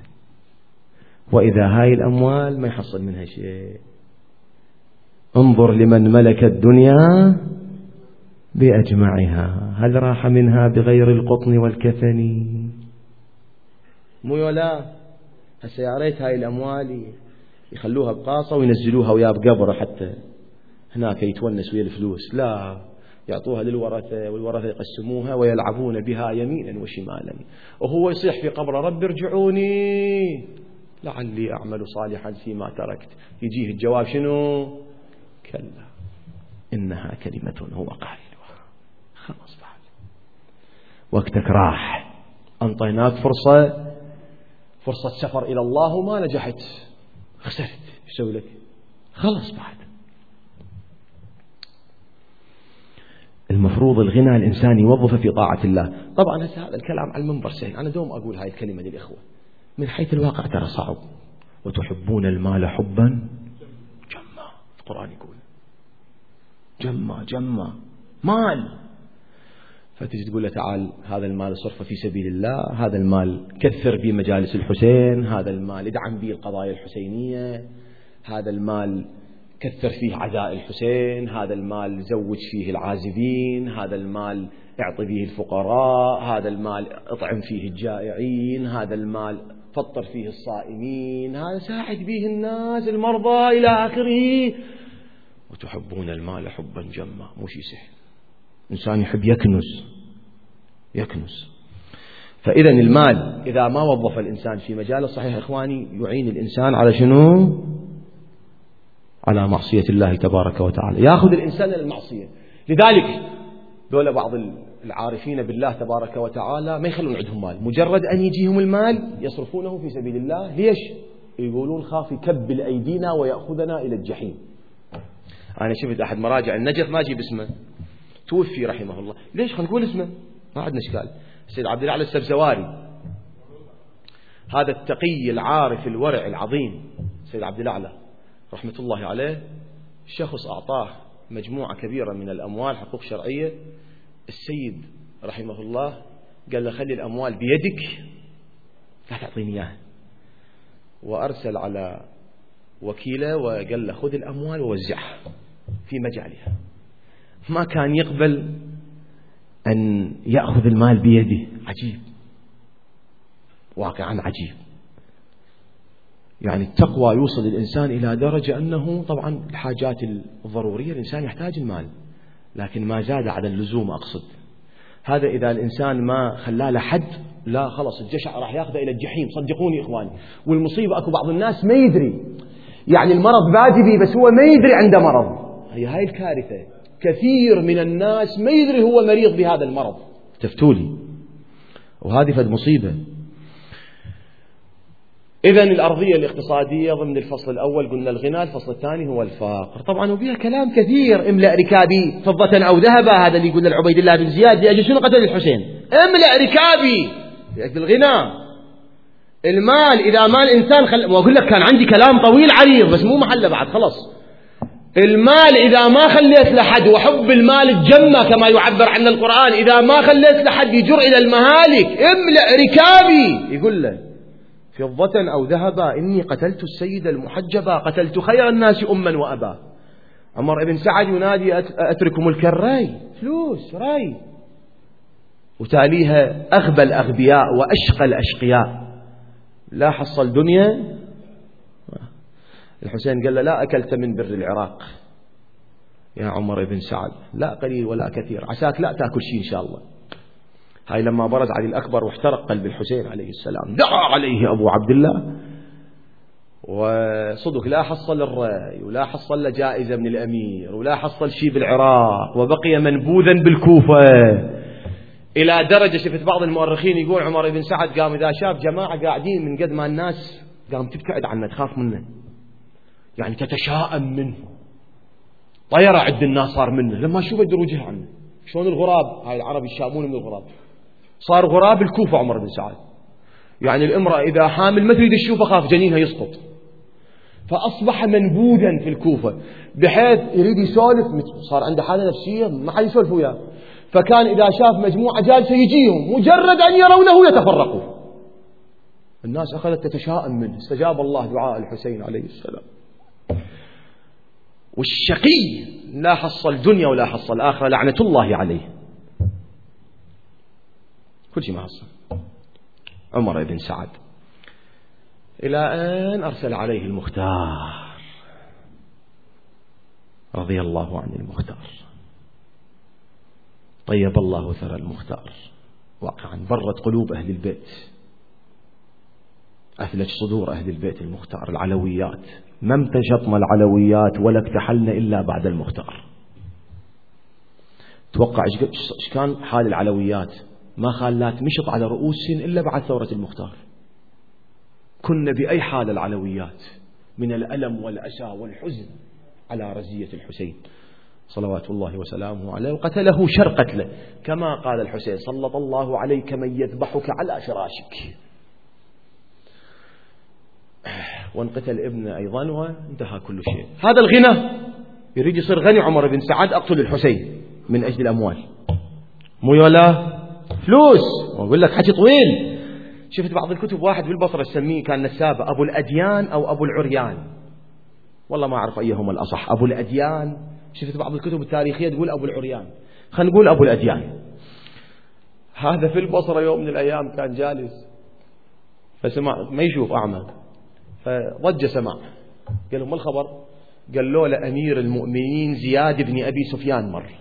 وإذا هاي الأموال ما يحصل منها شيء. انظر لمن ملك الدنيا بأجمعها، هل راح منها بغير القطن والكفن؟ مو ولا هسه يا ريت هاي الأموال يخلوها بقاصة وينزلوها ويا بقبره حتى هناك يتونس ويا الفلوس، لا، يعطوها للورثة، والورثة يقسموها ويلعبون بها يمينا وشمالا، وهو يصيح في قبر: رب ارجعوني لعلي أعمل صالحا فيما تركت. يجيه الجواب شنو؟ كلا إنها كلمة هو قائلها. خلاص بعد وقتك راح، أنطيناك فرصة سفر إلى الله وما نجحت، خسرت، يسوي لك؟ خلص بعد. المفروض الغنى الإنسان يوظفه في طاعة الله. طبعا هذا الكلام على المنبر سهل، أنا دوم أقول هاي الكلمة للإخوة، من حيث الواقع ترى صعب. وتحبون المال حبا جما، القرآن يقول جما مال، فتجي تقول له تعال هذا المال صرفه في سبيل الله، هذا المال كثر به مجالس الحسين، هذا المال ادعم به القضايا الحسينية، هذا المال كثر فيه عزاء الحسين، هذا المال زوج فيه العازبين، هذا المال اعطي به الفقراء، هذا المال اطعم فيه الجائعين، هذا المال فطر فيه الصائمين، هذا ساعد به الناس المرضى إلى آخره. وتحبون المال حبا جما، مو شيء سهل. إنسان يحب يكنس. فإذا المال إذا ما وظف الإنسان في مجال الصحيح إخواني يعين الإنسان على شنو؟ على معصية الله تبارك وتعالى، يأخذ الإنسان للمعصية. لذلك دول بعض العارفين بالله تبارك وتعالى ما يخلون عندهم مال، مجرد أن يجيهم المال يصرفونه في سبيل الله. ليش؟ يقولون خاف يكبل أيدينا ويأخذنا إلى الجحيم. أنا شفت أحد مراجع النجف، ما أجيب اسمه، توفي رحمه الله. ليش؟ خلينا نقول اسمه، ما عندنا إشكال. السيد عبد الأعلى السبزواري، هذا التقي العارف الورع العظيم السيد عبد الأعلى رحمة الله عليه، شخص أعطاه مجموعة كبيرة من الأموال حقوق شرعية. السيد رحمه الله قال له خلي الأموال بيدك لا تعطيني إياها، وأرسل على وكيله وقال له خذ الأموال ووزعها في مجالها. ما كان يقبل أن يأخذ المال بيده. عجيب، واقعا عجيب. يعني التقوى يوصل الإنسان إلى درجة أنه طبعا الحاجات الضرورية الإنسان يحتاج المال، لكن ما زاد على اللزوم. أقصد هذا إذا الإنسان ما خلاه لحد، لا خلص الجشع راح ياخذه إلى الجحيم، صدقوني إخواني. والمصيبة أكو بعض الناس ما يدري، يعني المرض بادي بيه بس هو ما يدري عنده مرض. هاي الكارثة، كثير من الناس ما يدري هو مريض بهذا المرض، تفتولي، وهذه فد مصيبة. إذن الأرضية الاقتصادية ضمن الفصل الأول قلنا الغنى، الفصل الثاني هو الفقر. طبعا وبيها كلام كثير. املأ ركابي فضة أو ذهبا، هذا اللي يقول لعبيد الله بن زياد لأجل شنو قتل الحسين؟ املأ ركابي لأجل الغنى. المال إذا ما الإنسان وأقول لك كان عندي كلام طويل عريض بس مو محله بعد، خلص. المال إذا ما خليت لحد، وحب المال الجنة كما يعبر عن القرآن، إذا ما خليت لحد يجر إلى المهالك. املأ ركابي، يقول له فضة أو ذهبا إني قتلت السيد المحجبا، قتلت خير الناس أما وأبا. عمر بن سعد ينادي أترك ملك الري، فلوس ري، وتاليها أغبى الأغبياء وأشقى الأشقياء. لا حصل دنيا. الحسين قال له لا أكلت من بر العراق يا عمر بن سعد، لا قليل ولا كثير، عساك لا تأكل شيء إن شاء الله. هاي لما برز علي الأكبر واحترق قلب الحسين عليه السلام، دعا عليه أبو عبد الله، وصدق لا حصل الرأي ولا حصل له جائزة من الأمير ولا حصل شيء بالعراق، وبقي منبوذا بالكوفة. إلى درجة شفت بعض المؤرخين يقول عمر بن سعد قام إذا شاف جماعة قاعدين من قد ما الناس قام تبتعد عنه، تخاف منه، يعني تتشائم منه، طيرة عد الناس صار منه لما شوفه يدور وجهه عنه. شلون الغراب، هاي العرب يشامون من الغراب، صار غراب الكوفة عمر بن سعد. يعني الامرأة إذا حامل ما تريد تشوفه، خاف جنينها يسقط، فأصبح منبوذا في الكوفة، بحيث يريد يسولف صار عنده حالة نفسية ما حد يسولف وياه، فكان إذا شاف مجموعة جالسة يجيهم مجرد أن يرونه يتفرقوا. الناس أخذت تتشائم منه، استجاب الله دعاء الحسين عليه السلام. والشقي لا حصل دنيا ولا حصل آخرة لعنة الله عليه، كل شيء ما حصل. عمر بن سعد إلى أن أرسل عليه المختار رضي الله عن المختار، طيب الله ثرى المختار، واقعا برت قلوب أهل البيت، أثلج صدور أهل البيت المختار العلويات، ما امتشطنا العلويات ولا اكتحلنا إلا بعد المختار. توقع إيش كان حال العلويات، ما خالات مشط على رؤوسهم إلا بعد ثورة المختار. كنا بأي حال العلويات من الألم والأسى والحزن على رزية الحسين صلوات الله وسلامه عليه، وقتله شر قتله، كما قال الحسين سلط الله عليك من يذبحك على فراشك، وانقتل ابنه أيضا وانتهى كل شيء. هذا الغنى يريد يصير غني عمر بن سعد، أقتل الحسين من أجل الأموال، مو ولا فلوس، وأقول لك حكي طويل. شفت بعض الكتب واحد بالبصرة يسميه كان نسابة أبو الأديان أو أبو العريان، والله ما أعرف أيهما الأصح، أبو الأديان. شفت بعض الكتب التاريخية تقول أبو العريان، خلينا نقول أبو الأديان. هذا في البصرة يوم من الأيام كان جالس فسمع، ما يشوف أعمى، فضج سمع، قال له ما الخبر؟ قال له لأمير المؤمنين زياد بن أبي سفيان مر.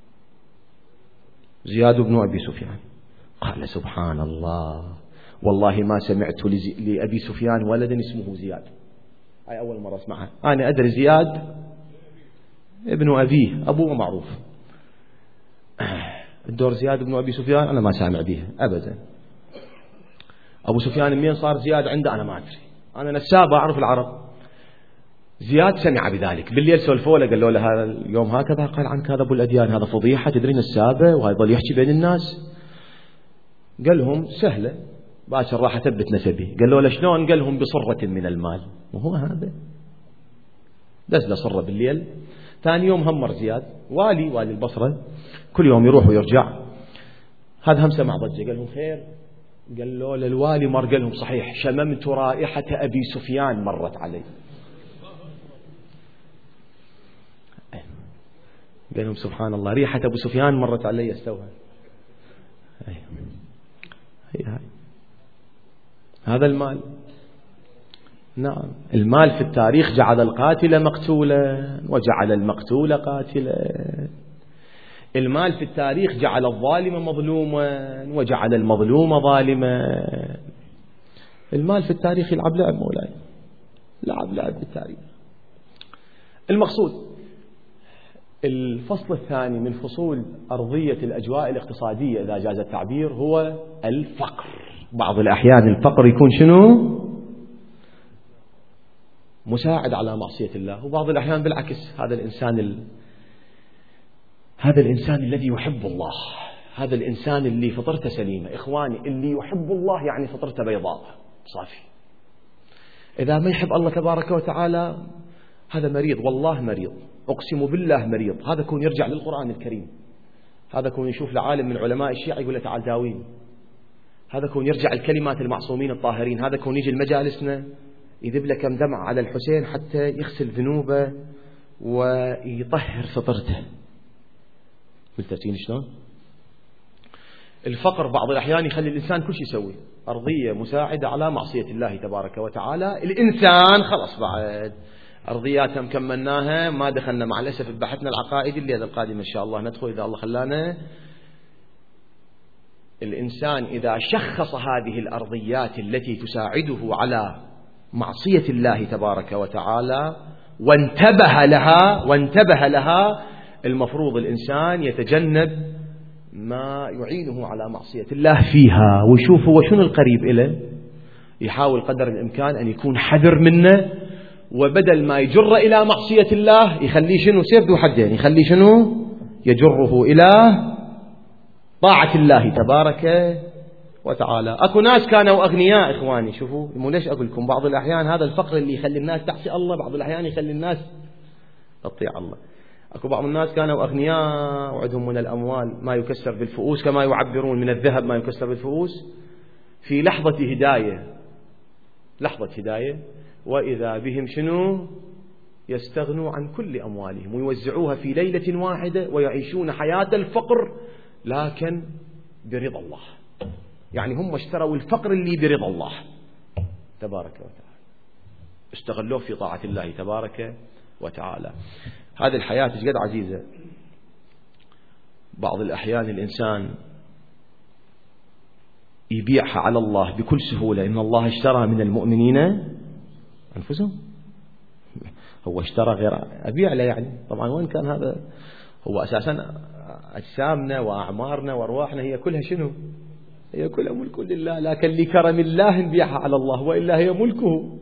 زياد بن أبي سفيان. قال سبحان الله، والله ما سمعت لأبي سفيان ولدا اسمه زياد، هاي أول مرة اسمعها. أنا أدري زياد ابن أبيه، أبوه معروف، الدور زياد بن أبي سفيان أنا ما سامع بيها أبدا. أبو سفيان منين صار زياد عنده أنا ما أدري، أنا نسابة أعرف العرب. زياد سمع بذلك، بالليل سولفوا له، قال له هذا اليوم هكذا قال عنك هذا أبو الأديان، هذا فضيحة تدري نسابة وهذا يظل يحكي بين الناس. قال لهم سهلة، باكر راح أثبت نسبي. قال له شلون؟ قال لهم بصرة من المال، وهو هذا دز له صرة بالليل. ثاني يوم همر زياد، والي البصرة كل يوم يروح ويرجع، هذا هم سمع ضجة، قال لهم خير؟ قال له للوالي مر. قال لهم صحيح، شممت رائحة أبي سفيان مرت علي. قال لهم سبحان الله، ريحة أبو سفيان مرت علي استوى. هي هذا المال. نعم، المال في التاريخ جعل القاتل مقتولا وجعل المقتول قاتلا. المال في التاريخ جعل الظالم مظلوما وجعل المظلوم ظالما. المال في التاريخ يلعب لعب مولاي، لعب بالتاريخ. المقصود الفصل الثاني من فصول أرضية الأجواء الاقتصادية إذا جاز التعبير هو الفقر. بعض الأحيان الفقر يكون شنو؟ مساعد على معصية الله، وبعض الأحيان بالعكس، هذا الإنسان الذي يحب الله، هذا الإنسان اللي فطرته سليمة. إخواني، اللي يحب الله يعني فطرته بيضاء صافي. إذا ما يحب الله تبارك وتعالى هذا مريض، والله مريض، أقسم بالله مريض. هذا كون يرجع للقرآن الكريم، هذا كون يشوف لعالم من علماء الشيعة يقول له تعال داوين، هذا كون يرجع الكلمات المعصومين الطاهرين، هذا كون يجي المجالسنا يذب له كم دمع على الحسين حتى يغسل ذنوبه ويطهر فطرته. قلت شلون؟ الفقر بعض الأحيان يخلي الإنسان كل شيء يسوي، أرضية مساعدة على معصية الله تبارك وتعالى. الإنسان خلص بعد أرضياتها مكملناها، ما دخلنا مع الأسف ببحثنا العقائدي الليلة القادمة إن شاء الله ندخل إذا الله خلانا. الإنسان إذا شخص هذه الأرضيات التي تساعده على معصية الله تبارك وتعالى وانتبه لها المفروض الإنسان يتجنب ما يعينه على معصية الله فيها، ويشوف هو شنو القريب إله، يحاول قدر الإمكان أن يكون حذر منه، وبدل ما يجر إلى معصية الله يخليه شنو سيف ذو حدين، يخليه شنو يجره إلى طاعة الله تبارك وتعالى. أكو ناس كانوا أغنياء إخواني، شوفوا مو ليش أقول لكم بعض الأحيان هذا الفقر اللي يخلي الناس تعصي الله بعض الأحيان يخلي الناس تطيع الله. أكو بعض الناس كانوا أغنياء وعندهم من الأموال ما يكسر بالفؤوس، كما يعبرون من الذهب ما يكسر بالفؤوس، في لحظة هداية وإذا بهم شنو يستغنوا عن كل أموالهم ويوزعوها في ليلة واحدة ويعيشون حياة الفقر لكن برضا الله. يعني هم اشتروا الفقر اللي برضا الله تبارك وتعالى، استغلوه في طاعة الله تبارك وتعالى. هذه الحياة جد عزيزة. بعض الأحيان الإنسان يبيعها على الله بكل سهولة، إن الله اشترى من المؤمنين أنفسهم. هو اشترى غير أبيع له يعني، طبعا وين كان هذا؟ هو أساسا أجسامنا وأعمارنا وأرواحنا هي كلها شنو؟ هي كلها ملك لله، لكن لكرم الله نبيعها على الله، وإلا هي ملكه.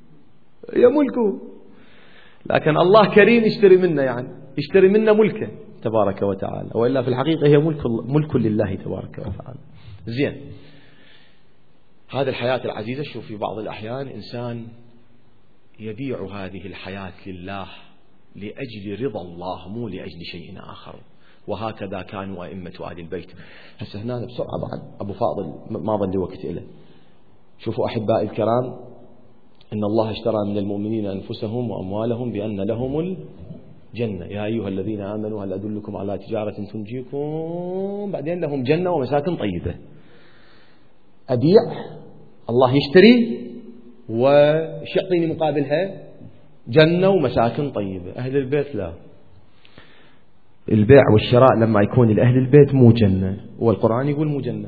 لكن الله كريم يشتري منا، يعني يشتري منا ملكه تبارك وتعالى، وإلا في الحقيقة هي ملك لله تبارك وتعالى. زين، هذه الحياة العزيزة. شوف في بعض الأحيان إنسان يبيع هذه الحياة لله لأجل رضا الله مو لأجل شيء آخر، وهكذا كانوا أئمة آل البيت. هسه هنا بسرعة بعد أبو فاضل ما ظل وقت إله. شوفوا أحبائي الكرام، إن الله اشترى من المؤمنين أنفسهم وأموالهم بأن لهم الجنة، يا أيها الذين آمنوا هل أدلكم على تجارة تنجيكم، بعدين لهم جنة ومساكن طيبة. أبيع، الله يشتري وش يعطيني مقابلها؟ جنة ومساكن طيبة. أهل البيت لا، البيع والشراء لما يكون لأهل البيت مو جنة، والقرآن يقول مو جنة.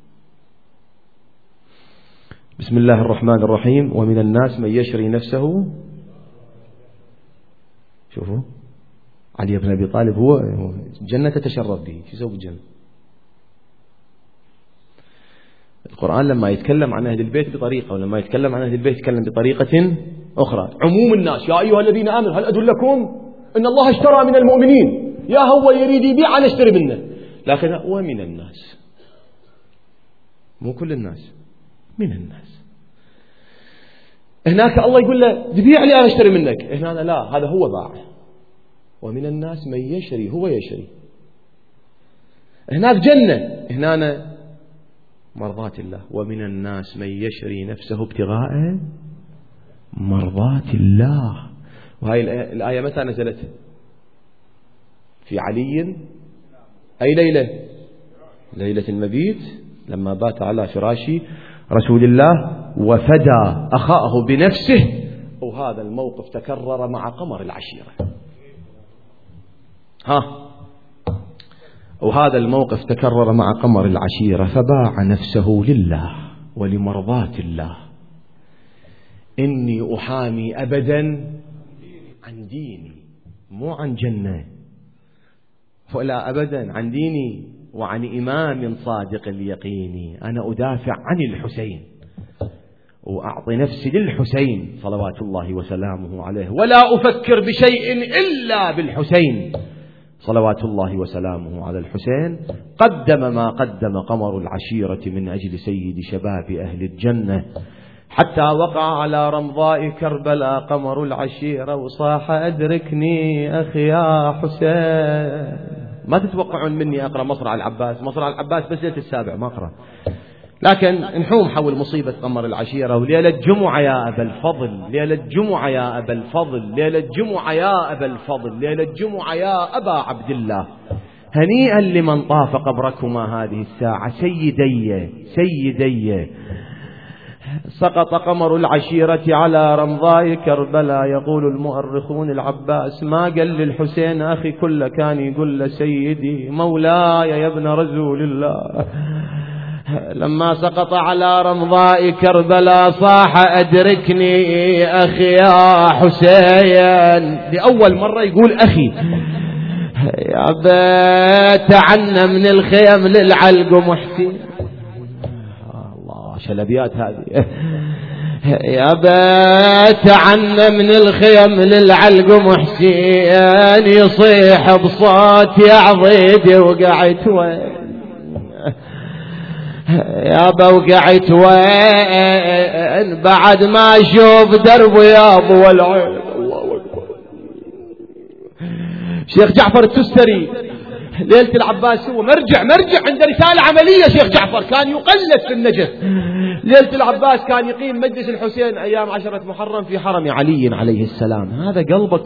بسم الله الرحمن الرحيم، ومن الناس من يشري نفسه. شوفوا علي بن أبي طالب هو جنة تتشرف به، شو يسوي بالجنة؟ القرآن لما يتكلم عن أهل البيت بطريقة، ولما يتكلم عن أهل البيت يتكلم بطريقة أخرى. عموم الناس، يا أيها الذين آمنوا هل أدلكم إن الله اشترى من المؤمنين، يا هو يريد يبيع أنا اشتري منه، لكن ومن الناس، مو كل الناس، من الناس. هناك الله يقول له تبيع لي أنا اشتري منك، هنا لا، هذا هو باع. ومن الناس من يشري، هو يشري. هناك جنة، هنا مرضات الله. ومن الناس من يشري نفسه ابتغاء مرضات الله. وهي الآية متى نزلت؟ في علي أي ليلة؟ ليلة المبيت، لما بات على فراش رسول الله وفدى أخاه بنفسه. وهذا الموقف تكرر مع قمر العشيرة. وهذا الموقف تكرر مع قمر العشيرة، فباع نفسه لله ولمرضات الله. إني أحامي أبدا عن ديني، مو عن جنة، ولا أبدا عن ديني وعن إمام صادق اليقين. أنا أدافع عن الحسين وأعطي نفسي للحسين صلوات الله وسلامه عليه، ولا أفكر بشيء إلا بالحسين صلوات الله وسلامه على الحسين. قدم ما قدم قمر العشيرة من أجل سيد شباب أهل الجنة، حتى وقع على رمضاء كربلاء قمر العشيرة وصاح أدركني أخي يا حسين. ما تتوقعون مني أقرأ مصرع العباس، مصرع العباس بس ليلة السابع ما أقرأ، لكن نحوم حول مصيبة قمر العشيرة. وليلة جمعة يا أبا الفضل، ليلة جمعة يا أبا الفضل، ليلة جمعة يا أبا الفضل، ليلة جمعة يا أبا عبد الله. هنيئا لمن طاف قبركما هذه الساعة. سيدي سقط قمر العشيرة على رمضاء كربلاء. يقول المؤرخون العباس ما قال للحسين أخي كل، كان يقول له سيدي مولاي يا ابن رسول الله. لما سقط على رمضاء كربلاء صاح أدركني أخي يا حسين. لأول مرة يقول أخي. يا بيت عنا من الخيم للعلق محسين. الله شلبيات هذه. يا بيت عنا من الخيم للعلق محسين، يصيح بصوت يا عضيدي وقعت وين يا وقعت وين بعد ما اشوف درب يا ابو العين. الله اكبر. شيخ جعفر التستري ليلة العباس هو مرجع عند رسالة عملية. شيخ جعفر كان يقلد في النجف. ليلة العباس كان يقيم مجلس الحسين أيام 10 محرم في حرم علي عليه السلام. هذا قلبك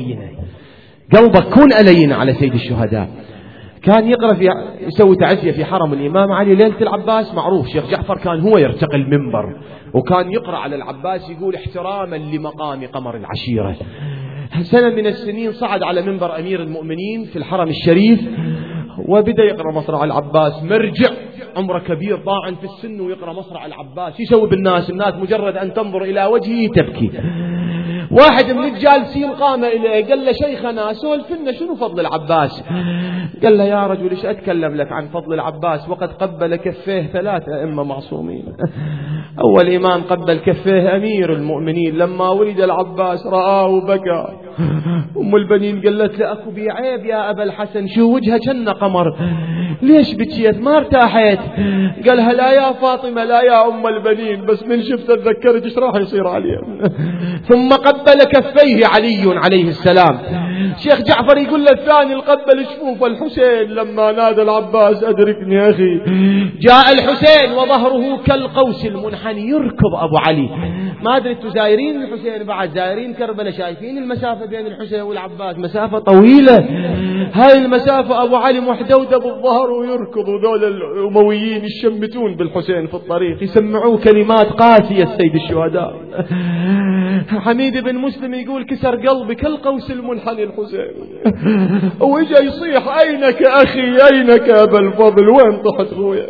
كون ألينا على سيد الشهداء. كان يقرأ يسوي تعزية في حرم الإمام علي ليلة العباس. معروف شيخ جعفر كان هو يرتقي المنبر وكان يقرأ على العباس يقول احتراما لمقام قمر العشيرة. سنة من السنين صعد على منبر أمير المؤمنين في الحرم الشريف وبدأ يقرأ مصرع العباس. مرجع عمره كبير طاعن في السن ويقرأ مصرع العباس. يسوي بالناس، الناس مجرد أن تنظر إلى وجهه تبكي. واحد من الجالسين قام إليه قال له شيخنا سولفنا شنو فضل العباس؟ قال له يا رجل ايش أتكلم لك عن فضل العباس وقد قبل كفيه 3 أئمة معصومين. أول إمام قبل كفيه أمير المؤمنين لما ولد العباس رآه وبكى. أم البنين قالت له أكو بي عيب يا أبا الحسن، شو وجهك كأنه قمر، ليش بكيت ما ارتاحت؟ قالها لا يا فاطمة لا يا أم البنين، بس من شفت أتذكرت ايش راح يصير عليه. ثم قبل كفيه علي عليه السلام. شيخ جعفر يقول له الثاني قبل شفوف الحسين لما نادى العباس أدركني يا أخي. جاء الحسين وظهره كالقوس المنحني يركض أبو علي. ما أدري أنتم زايرين الحسين بعد، زايرين كربلاء، شايفين المسافة بين الحسين والعباس مسافة طويلة. هاي المسافة أبو علي محدودة بالظهر ويركض، وذول الأمويين يشمتون بالحسين في الطريق يسمعوه كلمات قاسية السيد الشهداء. حميد بن مسلم يقول كسر قلبي كالقوس المنحني الحسين، وإجا يصيح أينك أخي أينك أبا الفضل، وين طحت خويا.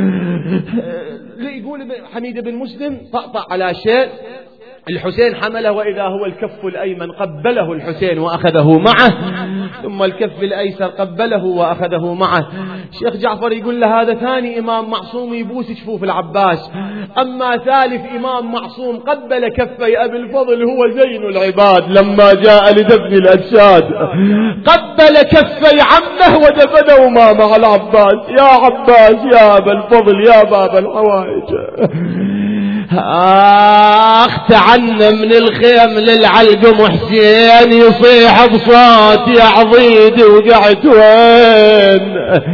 يقول حميد بن مسلم طأطأ على شيء، الحسين حمله وإذا هو الكف الأيمن قبله الحسين وأخذه معه، ثم الكف الأيسر قبله وأخذه معه. شيخ جعفر يقول له هذا ثاني إمام معصوم يبوس جفوف العباس، أما ثالث إمام معصوم قبل كفي أبي الفضل هو زين العباد لما جاء لدفن الأجساد، قبل كفي عمه ودفنهما مع العباس. يا عباس يا أبا الفضل يا باب الحوائج، تعنا من الخيم للعلق محسين، يصيح بصوت يا عضيدي وقعت وين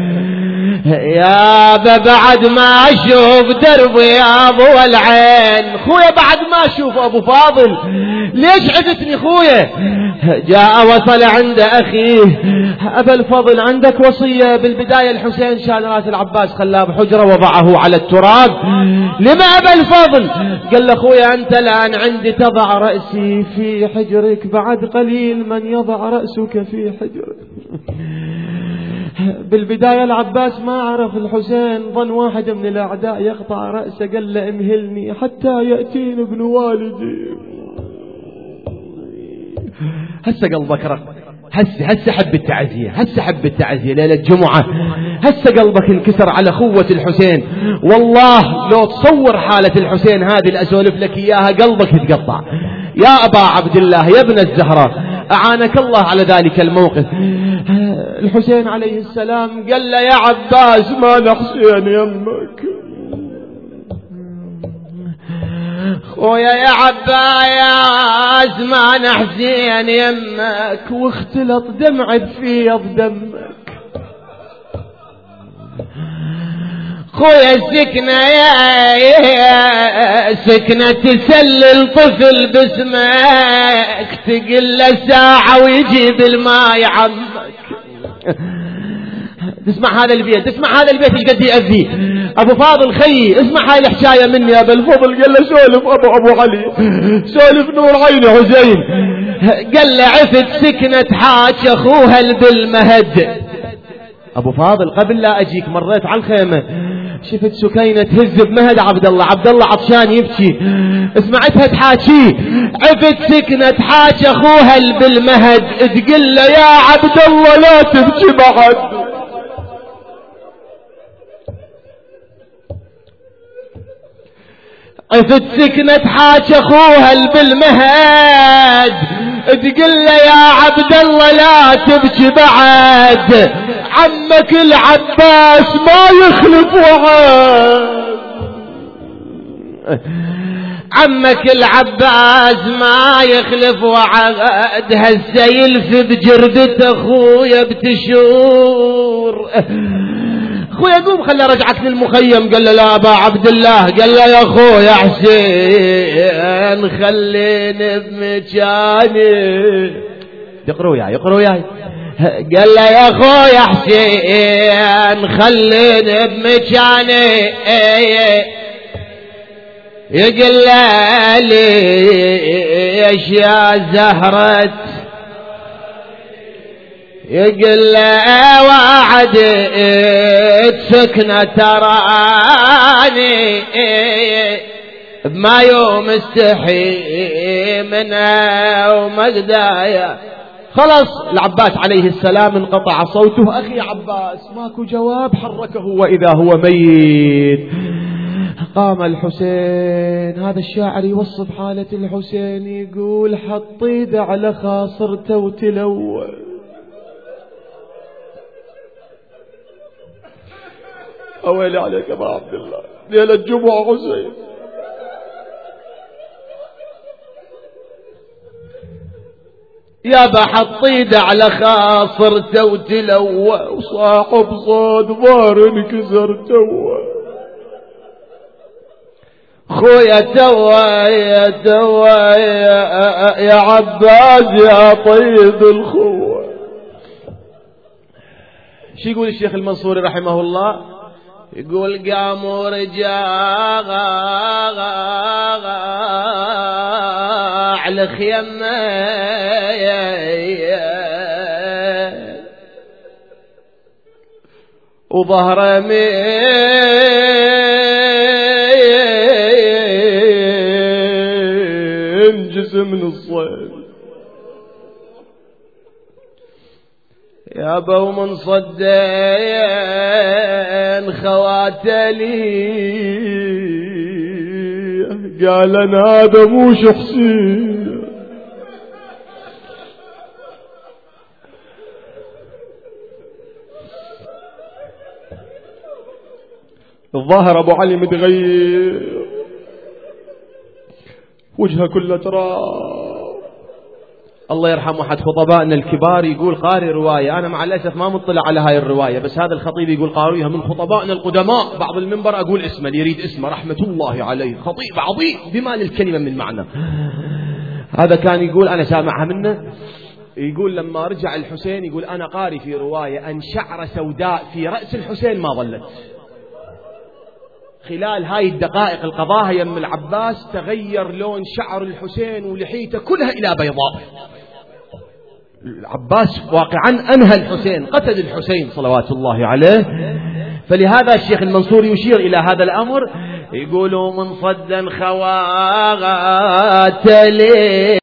يا بعد ما اشوف دربي يا ابو العين. خويا بعد ما اشوف ابو فاضل ليش عدتني خويا؟ جاء وصل عند اخيه ابا الفضل عندك وصية؟ بالبداية الحسين شال راس العباس خلاه بحجرة وضعه على التراب. لما ابا الفضل؟ قال له خويا انت الان عندي تضع رأسي في حجرك، بعد قليل من يضع رأسك في حجرك. بالبداية العباس ما عرف الحسين، ظن واحد من الأعداء يقطع رأسه، قال له امهلني حتى يأتين ابن والدي. هسه قلبك رق، هسه حب التعزية، هسه حب التعزية ليلة الجمعة، هسه قلبك انكسر على خوة الحسين. والله لو تصور حالة الحسين هذه اللي أسولف لك إياها قلبك يتقطع. يا أبا عبد الله يا ابن الزهراء، أعانك الله على ذلك الموقف. الحسين عليه السلام قال له يا عباس ما نحسين يمك، خويا يا عباس ما نحسين يمك، واختلط دمع بفيض دمك. خويا السكنة يا سكنة تسلل طفل باسمك، تقل له ساعة ويجيب الماء عمك. تسمع هذا البيت ايش قد يأذي. ابو فاضل خيي اسمع هاي الحكاية مني يا ابو الفضل. قال له سولف ابو علي، سولف نور عيني حسين. قال له عفت سكنت حاج اخوها بالمهد. ابو فاضل قبل لا اجيك مريت على الخيمة شفت سكينة تهز بمهد عبد الله عطشان يبكي، سمعتها تحاكيه. عفت سكنت حاج اخوها بالمهد، تقول له يا عبد الله لا تبكي بعد. عفت سكنت حاج اخوها بالمهد، تقول له يا عبد الله لا تبكي بعد. عمك العباس ما يخلف وعد، عمك العباس ما يخلف وعد. هسه يلف بجردة اخويا بتشور. اخويا قوم خلي رجعك للمخيم. قال له لا ابا عبد الله. قال له يا اخويا حسين خليني بمكاني. يقروا وياي. قال له يا اخويا حسين خليني بمكاني. يقول له ليش يا زهرة، يقول له وعدت سكنة تراني بما يوم استحي منها ومقدايا. خلاص العباس عليه السلام انقطع صوته. أخي عباس ماكو جواب، حركه وإذا هو ميت. قام الحسين. هذا الشاعر يوصف حالة الحسين يقول حط ايده على خاصرته وتلوى. أويلي عليك يا عبد الله ليلة الجمعة حسين. يابا حط ايده على خاصرته وتلوى، وصاحب صوت ظهر انكسر توه. خويا توا يا عباس يا طيب الخوة. شو يقول الشيخ المنصوري رحمه الله؟ يقول قاموا رجال على خيمة وظهر من جسم من الصيد. يابا ومن صدين خواتلي قال انا هذا مو شخصي. الظاهر ابو علي متغير، وجهه كله تراب. الله يرحم احد خطبائنا الكبار يقول قاري رواية، انا مع الاسف ما مطلع على هاي الرواية، بس هذا الخطيب يقول قاريها من خطبائنا القدماء. بعض المنبر اقول اسمه اللي يريد اسمه رحمة الله عليه، خطيب عظيم بما للكلمة من معنى. هذا كان يقول انا سامعها منه، يقول لما رجع الحسين يقول انا قاري في رواية ان شعر سوداء في رأس الحسين ما ظلت. خلال هاي الدقائق القضاها يم العباس تغير لون شعر الحسين ولحيته كلها إلى بيضاء. العباس واقعا أنهى الحسين، قتل الحسين صلوات الله عليه. فلهذا الشيخ المنصور يشير إلى هذا الأمر، يقولوا من صدا خواتلي